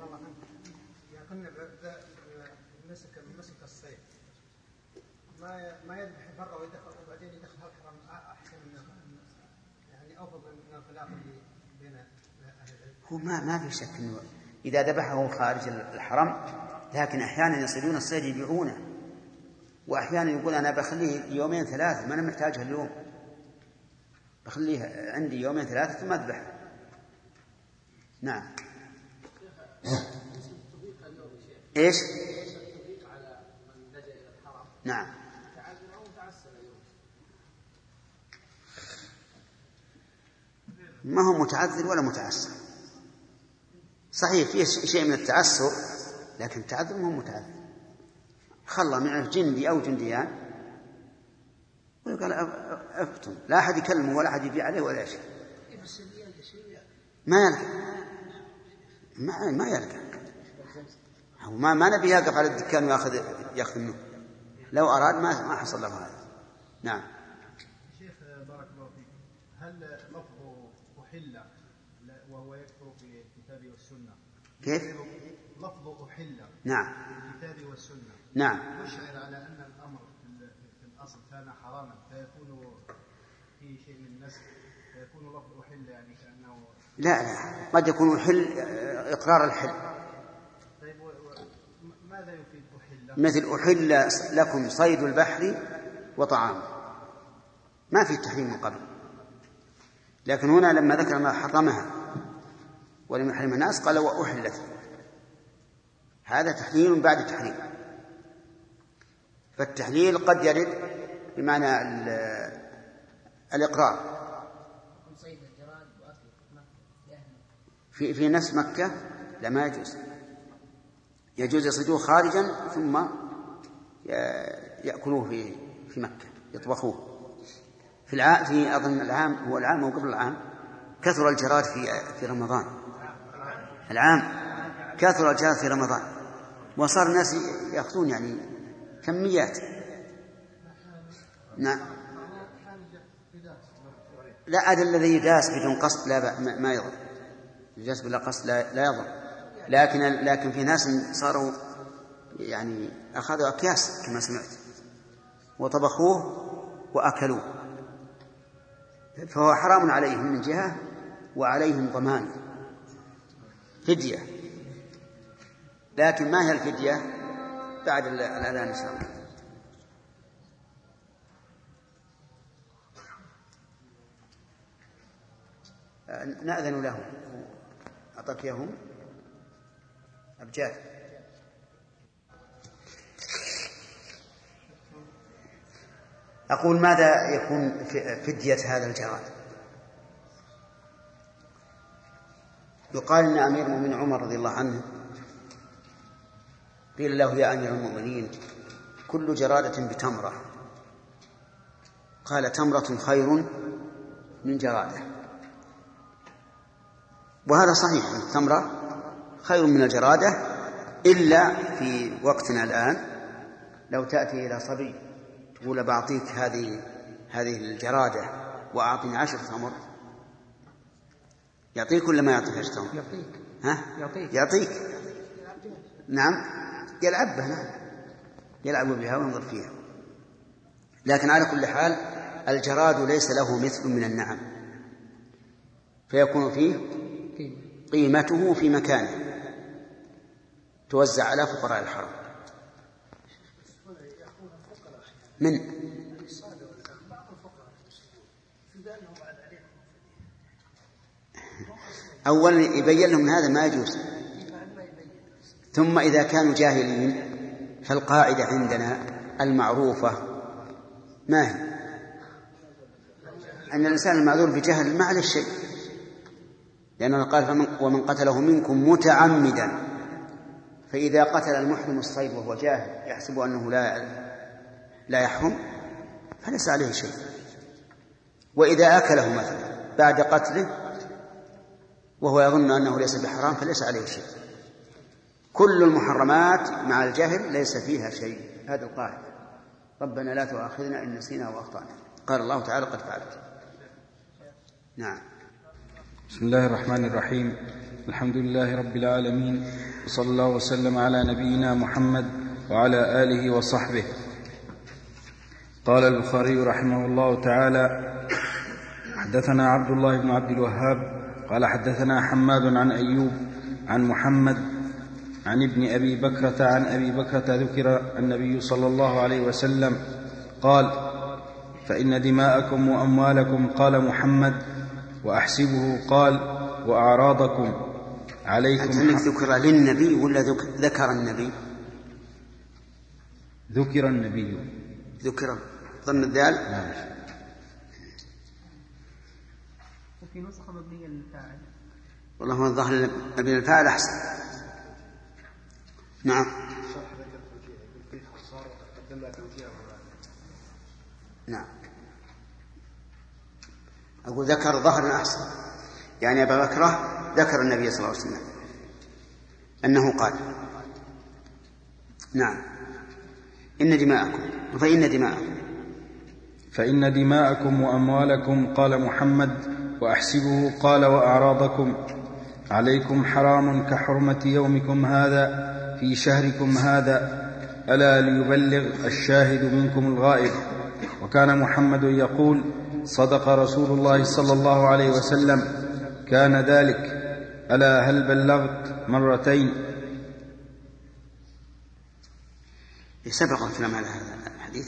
ما ما يذبح برا ويدخل وبعدين يدخل الحرم احسن من يعني افضل من الخلاف اللي بين هو ما ما في شك انه اذا ذبحه خارج الحرم، لكن احيانا يصيدون الصيد يبيعونه، واحيانا يقول انا بخليه يومين ثلاثه ما انا محتاجها اليوم، بخليه عندي يومين ثلاثه ثم اذبحه. نعم ايش؟ نعم ما هو متعذر ولا متعسر. صحيح فيه شيء من التعسر، لكن التعذر ما هو متعذر. خلى معه جندي أو جنديان ويقال أفتم، لا أحد يكلمه ولا أحد يبيع عليه ولا شيء. ما يلقى ما ما يلقى ما ما نبي يقف على الدكان ويأخذ يأخذ منه. لو أراد ما ما حصل له هذا. نعم. شيخ بارك الله فيك، هل لفظ أحل وهو يكثر في الكتاب والسنة؟ كيف؟ لفظ أحل نعم في الكتاب والسنة نعم يشعر على أن الأمر في الأصل كان حراما فيكون في شيء من النسخ فيكون لفظ أحل يعني كأنه لا لا قد يكون أحل إقرار الحل. طيب ماذا يفيد أحل؟ مثل أحل لكم صيد البحر وطعامه، ما في التحريم من قبل، لكن هنا لما ذكر ما حرمها ولم يحرم الناس قال وأحلت، هذا تحليل بعد تحريم. فالتحليل قد يرد بمعنى الإقرار. في في نفس مكة لا ما يجوز، يجوز يصيدوه خارجا ثم يأكلوه في في مكة يطبخوه. في العام في أظن العام هو العام أو قبل العام كثر الجراد في في رمضان. العام كثر الجراد في رمضان وصار الناس يأخذون يعني كميات. نعم لا عاد الذي يداس بدون قصد لا ما يضر، يداس بلا قصد لا لا يضر، لكن لكن في ناس صاروا يعني أخذوا أكياس كما سمعت وطبخوه وأكلوه، فهو حرام عليهم من جهة وعليهم ضمان فدية، لكن ما هي الفدية بعد الأذان إن شاء الله. نأذن لهم أعطيهم أبجاد. أقول ماذا يكون فدية هذا الجراد؟ يقال إن أمير المؤمنين عمر رضي الله عنه قيل له يا أمير المؤمنين كل جرادة بتمرة، قال تمرة خير من جرادة. وهذا صحيح، التمرة خير من الجرادة، إلا في وقتنا الآن لو تأتي إلى صبي تقول بعطيك هذه هذه الجرادة وأعطني عشر تمر، يعطيك ولا ما يعطيك عشر تمر؟ يعطيك. ها؟ يعطيك. يعطيك. نعم، يلعب بها، نعم، يلعب بها وينظر فيها. لكن على كل حال الجراد ليس له مثل من النعم، فيكون فيه قيمته في مكانه توزع على فقراء الحرم. من أولا يبين لهم هذا ما يجوز، ثم إذا كانوا جاهلين فالقاعدة عندنا المعروفة ما هي؟ أن الإنسان المعذور بجهل ما عليه شيء، لأنه قال فمن ومن قتله منكم متعمدا، فإذا قتل المحرم الصيد وهو جاهل يحسب أنه لا لا يحرم فليس عليه شيء، وإذا أكله مثلا بعد قتله وهو يظن أنه ليس بحرام فليس عليه شيء. كل المحرمات مع الجهل ليس فيها شيء، هذا القاعدة. ربنا لا تؤاخذنا إن نسينا وأخطأنا، قال الله تعالى قد فعلت. نعم. بسم الله الرحمن الرحيم، الحمد لله رب العالمين، وصلى الله وسلم على نبينا محمد وعلى آله وصحبه. قال البخاري رحمه الله تعالى: حدثنا عبد الله بن عبد الوهاب قال حدثنا حماد عن أيوب عن محمد عن ابن أبي بكرة عن أبي بكرة ذكر النبي صلى الله عليه وسلم قال: فإن دماءكم وأموالكم قال محمد، وأحسبه قال: وأعراضكم عليكم. أنت ذكر للنبي ولا ذكر النبي؟ ذكر النبي. ذكر ضمن الذال. نعم. وفي نسخة مبنية للفاعل. والله هو الظاهر مبني للفاعل أحسن. نعم. نعم. أقول ذكر ظهر أحسن، يعني أبا بكرة ذكر النبي صلى الله عليه وسلم أنه قال: نعم، إن دماءكم فإن دماءكم فإن دماءكم وأموالكم قال محمد، وأحسبه قال: وأعراضكم عليكم حرام كحرمة يومكم هذا في شهركم هذا، ألا ليبلغ الشاهد منكم الغائب. وكان محمد يقول: صدق رسول الله صلى الله عليه وسلم، كان ذلك، ألا هل بلغت مرتين. سبق الكلام على هذا الحديث.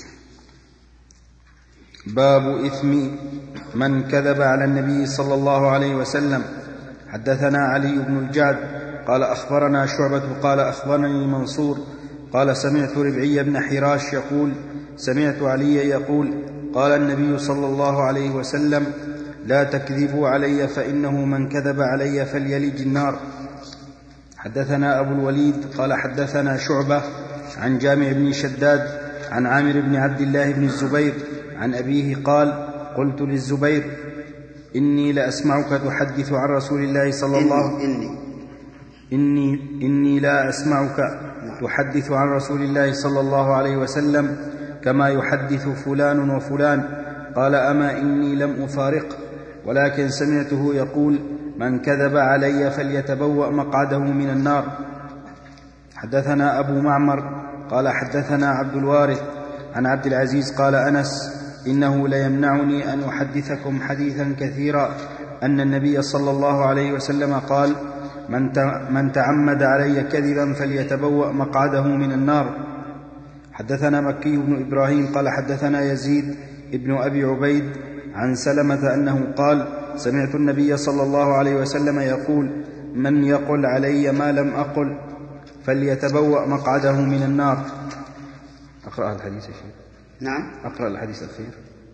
باب إثم من كذب على النبي صلى الله عليه وسلم. حدثنا علي بن الجعد قال أخبرنا شعبة قال أخبرني منصور قال سمعت ربعي بن حراش يقول: سمعت علي يقول: قال النبي صلى الله عليه وسلم: لا تكذبوا علي فإنه من كذب علي فليلج النار. حدثنا أبو الوليد قال حدثنا شعبة عن جامع بن شداد عن عامر بن عبد الله بن الزبير عن أبيه قال: قلت للزبير: إني لأسمعك تحدث عن رسول الله صلى الله إني إني إني لا أسمعك تحدث عن رسول الله صلى الله عليه وسلم كما يحدث فلان وفلان. قال: أما إني لم أفارق، ولكن سمعته يقول: من كذب علي فليتبوأ مقعده من النار. حدثنا أبو معمر قال حدثنا عبد الوارث عن عبد العزيز قال أنس: إنه ليمنعني أن أحدثكم حديثا كثيرا أن النبي صلى الله عليه وسلم قال: من تعمد علي كذبا فليتبوأ مقعده من النار. حدثنا مكي بن إبراهيم قال حدثنا يزيد ابن أبي عبيد عن سلمة أنه قال: سمعت النبي صلى الله عليه وسلم يقول: من يقل علي ما لم أقل فليتبوأ مقعده من النار. أقرأ الحديث يا شيخ. نعم. أقرأ الحديث الأخير.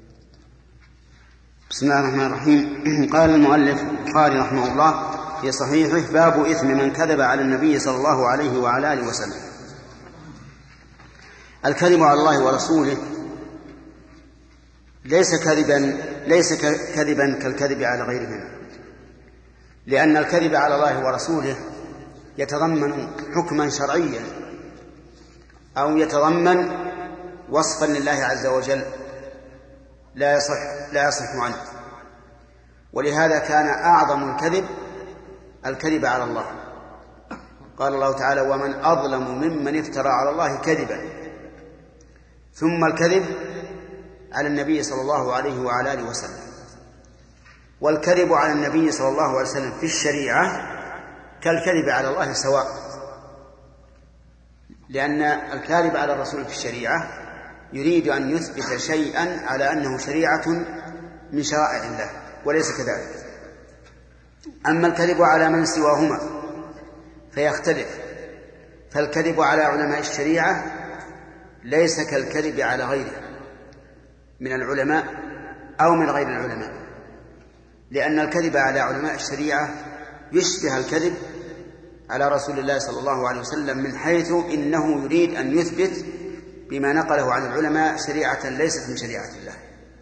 بسم الله الرحمن الرحيم. قال المؤلف البخاري رحمه الله في صحيحه: باب إثم من كذب على النبي صلى الله عليه وعلى آله وسلم. الكذب على الله ورسوله ليس كذبا ليس كذبا كالكذب على غيرهما، لأن الكذب على الله ورسوله يتضمن حكما شرعيا أو يتضمن وصفا لله عز وجل لا يصح لا يصح عنه. ولهذا كان أعظم الكذب الكذب على الله. قال الله تعالى: ومن أظلم ممن افترى على الله كذبا. ثم الكذب على النبي صلى الله عليه وعلى آله وسلم. والكذب على النبي صلى الله عليه وسلم في الشريعة كالكذب على الله سواء، لأن الكاذب على الرسول في الشريعة يريد أن يثبت شيئا على أنه شريعة من شرائع الله وليس كذلك. أما الكذب على من سواهما فيختلف، فالكذب على علماء الشريعة ليس كالكذب على غيره من العلماء أو من غير العلماء، لأن الكذب على علماء الشريعة يشبه الكذب على رسول الله صلى الله عليه وسلم من حيث إنه يريد أن يثبت بما نقله عن العلماء شريعة ليست من شريعة الله.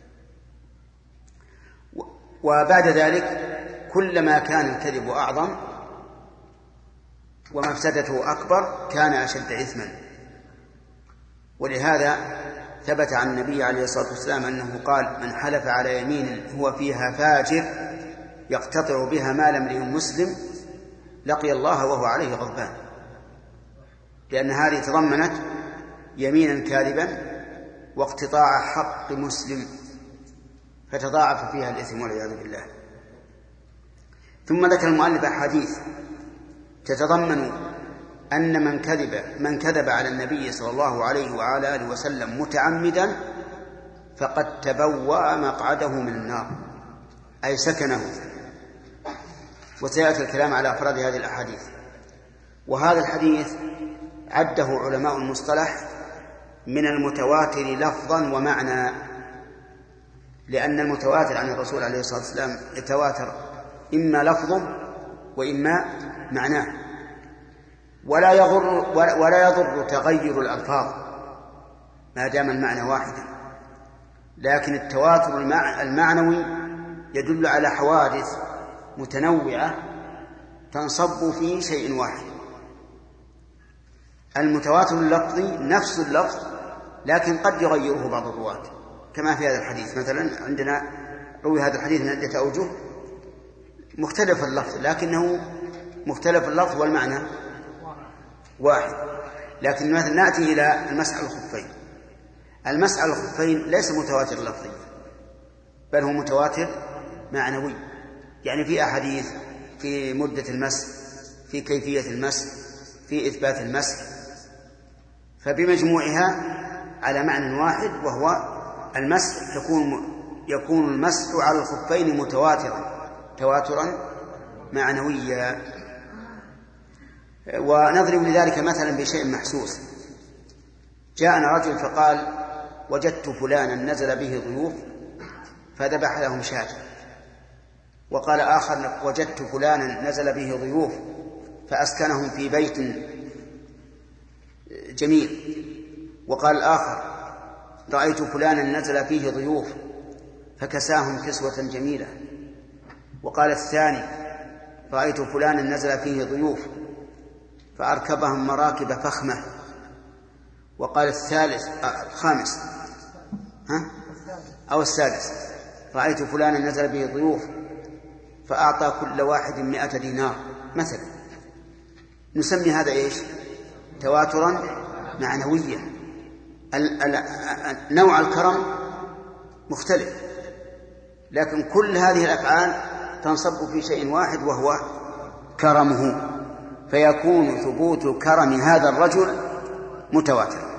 وبعد ذلك كلما كان الكذب أعظم ومفسدته أكبر كان أشد إثما. ولهذا ثبت عن النبي عليه الصلاة والسلام أنه قال: من حلف على يمين هو فيها فاجر يقتطع بها مال امرئ مسلم لقي الله وهو عليه غضبان، لأن هذه تضمنت يمينا كاذبا واقتطاع حق مسلم فتضاعف فيها الإثم والعياذ بالله. ثم ذكر المؤلف أحاديث تتضمن أن من كذب من كذب على النبي صلى الله عليه وعلى آله وسلم متعمدا فقد تبوأ مقعده من النار، أي سكنه. وسيأتي الكلام على أفراد هذه الأحاديث. وهذا الحديث عده علماء المصطلح من المتواتر لفظا ومعنى، لأن المتواتر عن الرسول عليه الصلاة والسلام يتواتر إما لفظه وإما معناه، ولا يضر ولا يضر تغير الألفاظ ما دام المعنى واحدا. لكن التواتر المعنوي يدل على حوادث متنوعة تنصب في شيء واحد. المتواتر اللفظي نفس اللفظ لكن قد يغيره بعض الرواة، كما في هذا الحديث. مثلا عندنا روي هذا الحديث من عدة أوجه مختلف اللفظ لكنه مختلف اللفظ والمعنى واحد. لكن مثلا نأتي إلى المسح على الخفين. المسح على الخفين ليس متواتر لفظي بل هو متواتر معنوي، يعني في أحاديث في مدة المسح، في كيفية المسح، في إثبات المسح، فبمجموعها على معنى واحد وهو المسح تكون يكون المسح على الخفين متواترا تواترا معنويا. ونضرب لذلك مثلا بشيء محسوس. جاءنا رجل فقال: وجدت فلانا نزل به ضيوف فذبح لهم شاة. وقال آخر: وجدت فلانا نزل به ضيوف فأسكنهم في بيت جميل. وقال الآخر: رأيت فلانا نزل فيه ضيوف فكساهم كسوة جميلة. وقال الثاني: رأيت فلانا نزل فيه ضيوف فأركبهم مراكب فخمة. وقال الثالث آه الخامس ها؟ أو السادس: رأيت فلانا نزل به ضيوف فأعطى كل واحد مئة دينار مثلا. نسمي هذا إيش؟ تواترا معنويا. نوع الكرم مختلف لكن كل هذه الأفعال تنصب في شيء واحد وهو كرمه، فيكون ثبوت كرم هذا الرجل متواتر.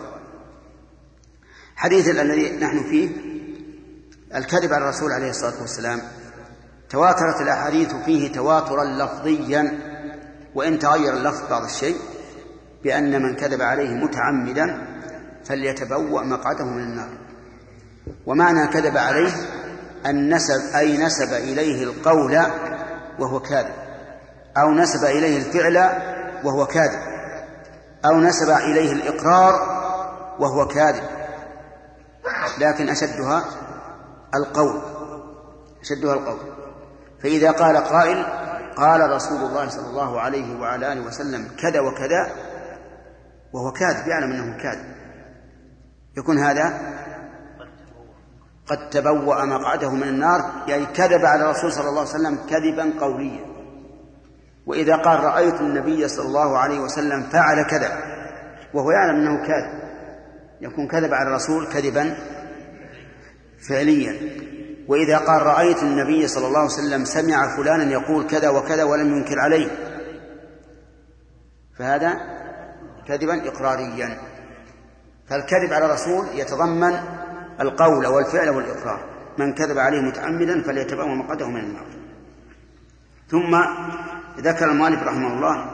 حديث الذي نحن فيه الكذب على الرسول عليه الصلاة والسلام تواترت الأحاديث فيه تواترا لفظيا، وإن تغير اللفظ بعض الشيء، بأن من كذب عليه متعمدا فليتبوأ مقعده من النار. ومعنى كذب عليه أن نسب أي نسب إليه القول وهو كاذب، أو نسب إليه الفعل وهو كاذب، أو نسب إليه الإقرار وهو كاذب. لكن أشدها القول أشدها القول فإذا قال قائل قال رسول الله صلى الله عليه وعلى آله وسلم كذا وكذا وهو كاذب، يعلم أنه كاذب، يكون هذا قد تبوأ مقعده من النار، يعني كذب على الرسول صلى الله عليه وسلم كذبا قوليا. وإذا قال رأيت النبي صلى الله عليه وسلم فعل كذا وهو يعلم أنه كاذب، يكون كذب على الرسول كذبا فعليا. وإذا قال رأيت النبي صلى الله عليه وسلم سمع فلانا يقول كذا وكذا ولم ينكر عليه، فهذا كذبا إقراريا. فالكذب على الرسول يتضمن القول والفعل والإقرار. من كذب عليه متعمدا فليتبوأ مقعده من النار. ثم ذكر المؤلف رحمه الله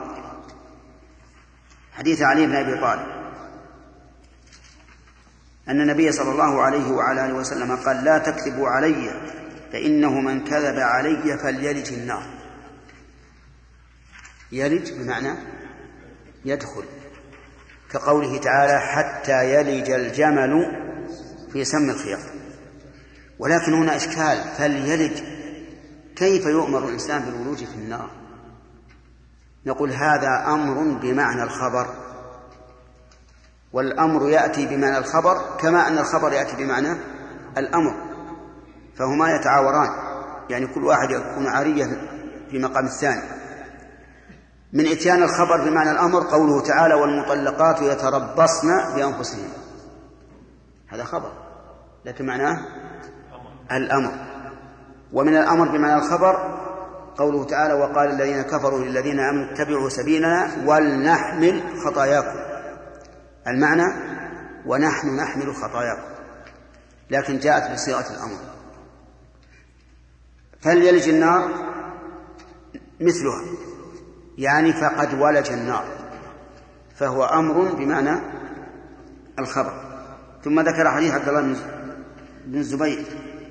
حديث علي بن أبي طالب أن النبي صلى الله عليه وعلى آله وسلم قال لا تكذبوا علي فإنه من كذب علي فليلج النار. يلج بمعنى يدخل، كقوله تعالى حتى يلج الجمل في سم الخياط. ولكن هنا إشكال، فليلج كيف يؤمر الإنسان بالولوج في النار؟ نقول هذا أمر بمعنى الخبر، والأمر يأتي بمعنى الخبر كما أن الخبر يأتي بمعنى الأمر، فهما يتعاوران، يعني كل واحد يكون عارية في مقام الثاني. من إتيان الخبر بمعنى الأمر قوله تعالى والمطلقات يتربصن بأنفسهن، هذا خبر لكن معناه الأمر. ومن الأمر بمعنى الخبر قوله تعالى وقال الذين كفروا للذين آمنوا اتبعوا سبيلنا ولنحمل خطاياكم، المعنى ونحن نحمل خطاياكم، لكن جاءت بصيغة الأمر. فليلج النار مثلها، يعني فقد ولج النار، فهو أمر بمعنى الخبر. ثم ذكر حديث عبد الله بن الزبير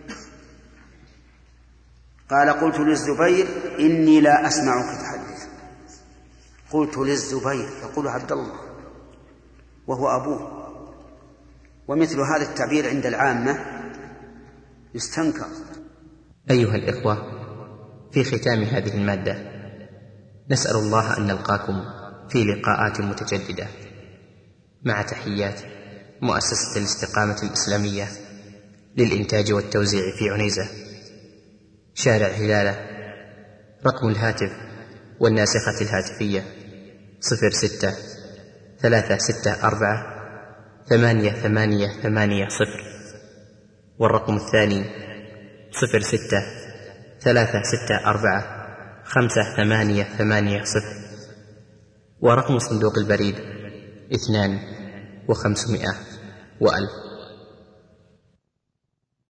قال قلت للزبير إني لا أسمعك تحدث. قلت للزبير يقول عبد الله وهو أبوه، ومثل هذا التعبير عند العامة يستنكر. أيها الإخوة، في ختام هذه المادة نسأل الله أن نلقاكم في لقاءات متجددة، مع تحيات مؤسسة الاستقامة الإسلامية للإنتاج والتوزيع في عنيزة، شارع هلالة. رقم الهاتف والناسخة الهاتفية صفر ستة ثلاثة ستة أربعة ثمانية ثمانية ثمانية صفر، والرقم الثاني صفر ستة ثلاثة ستة أربعة خمسة ثمانية ثمانية صفر، ورقم صندوق البريد اثنان وخمسمائة وألف.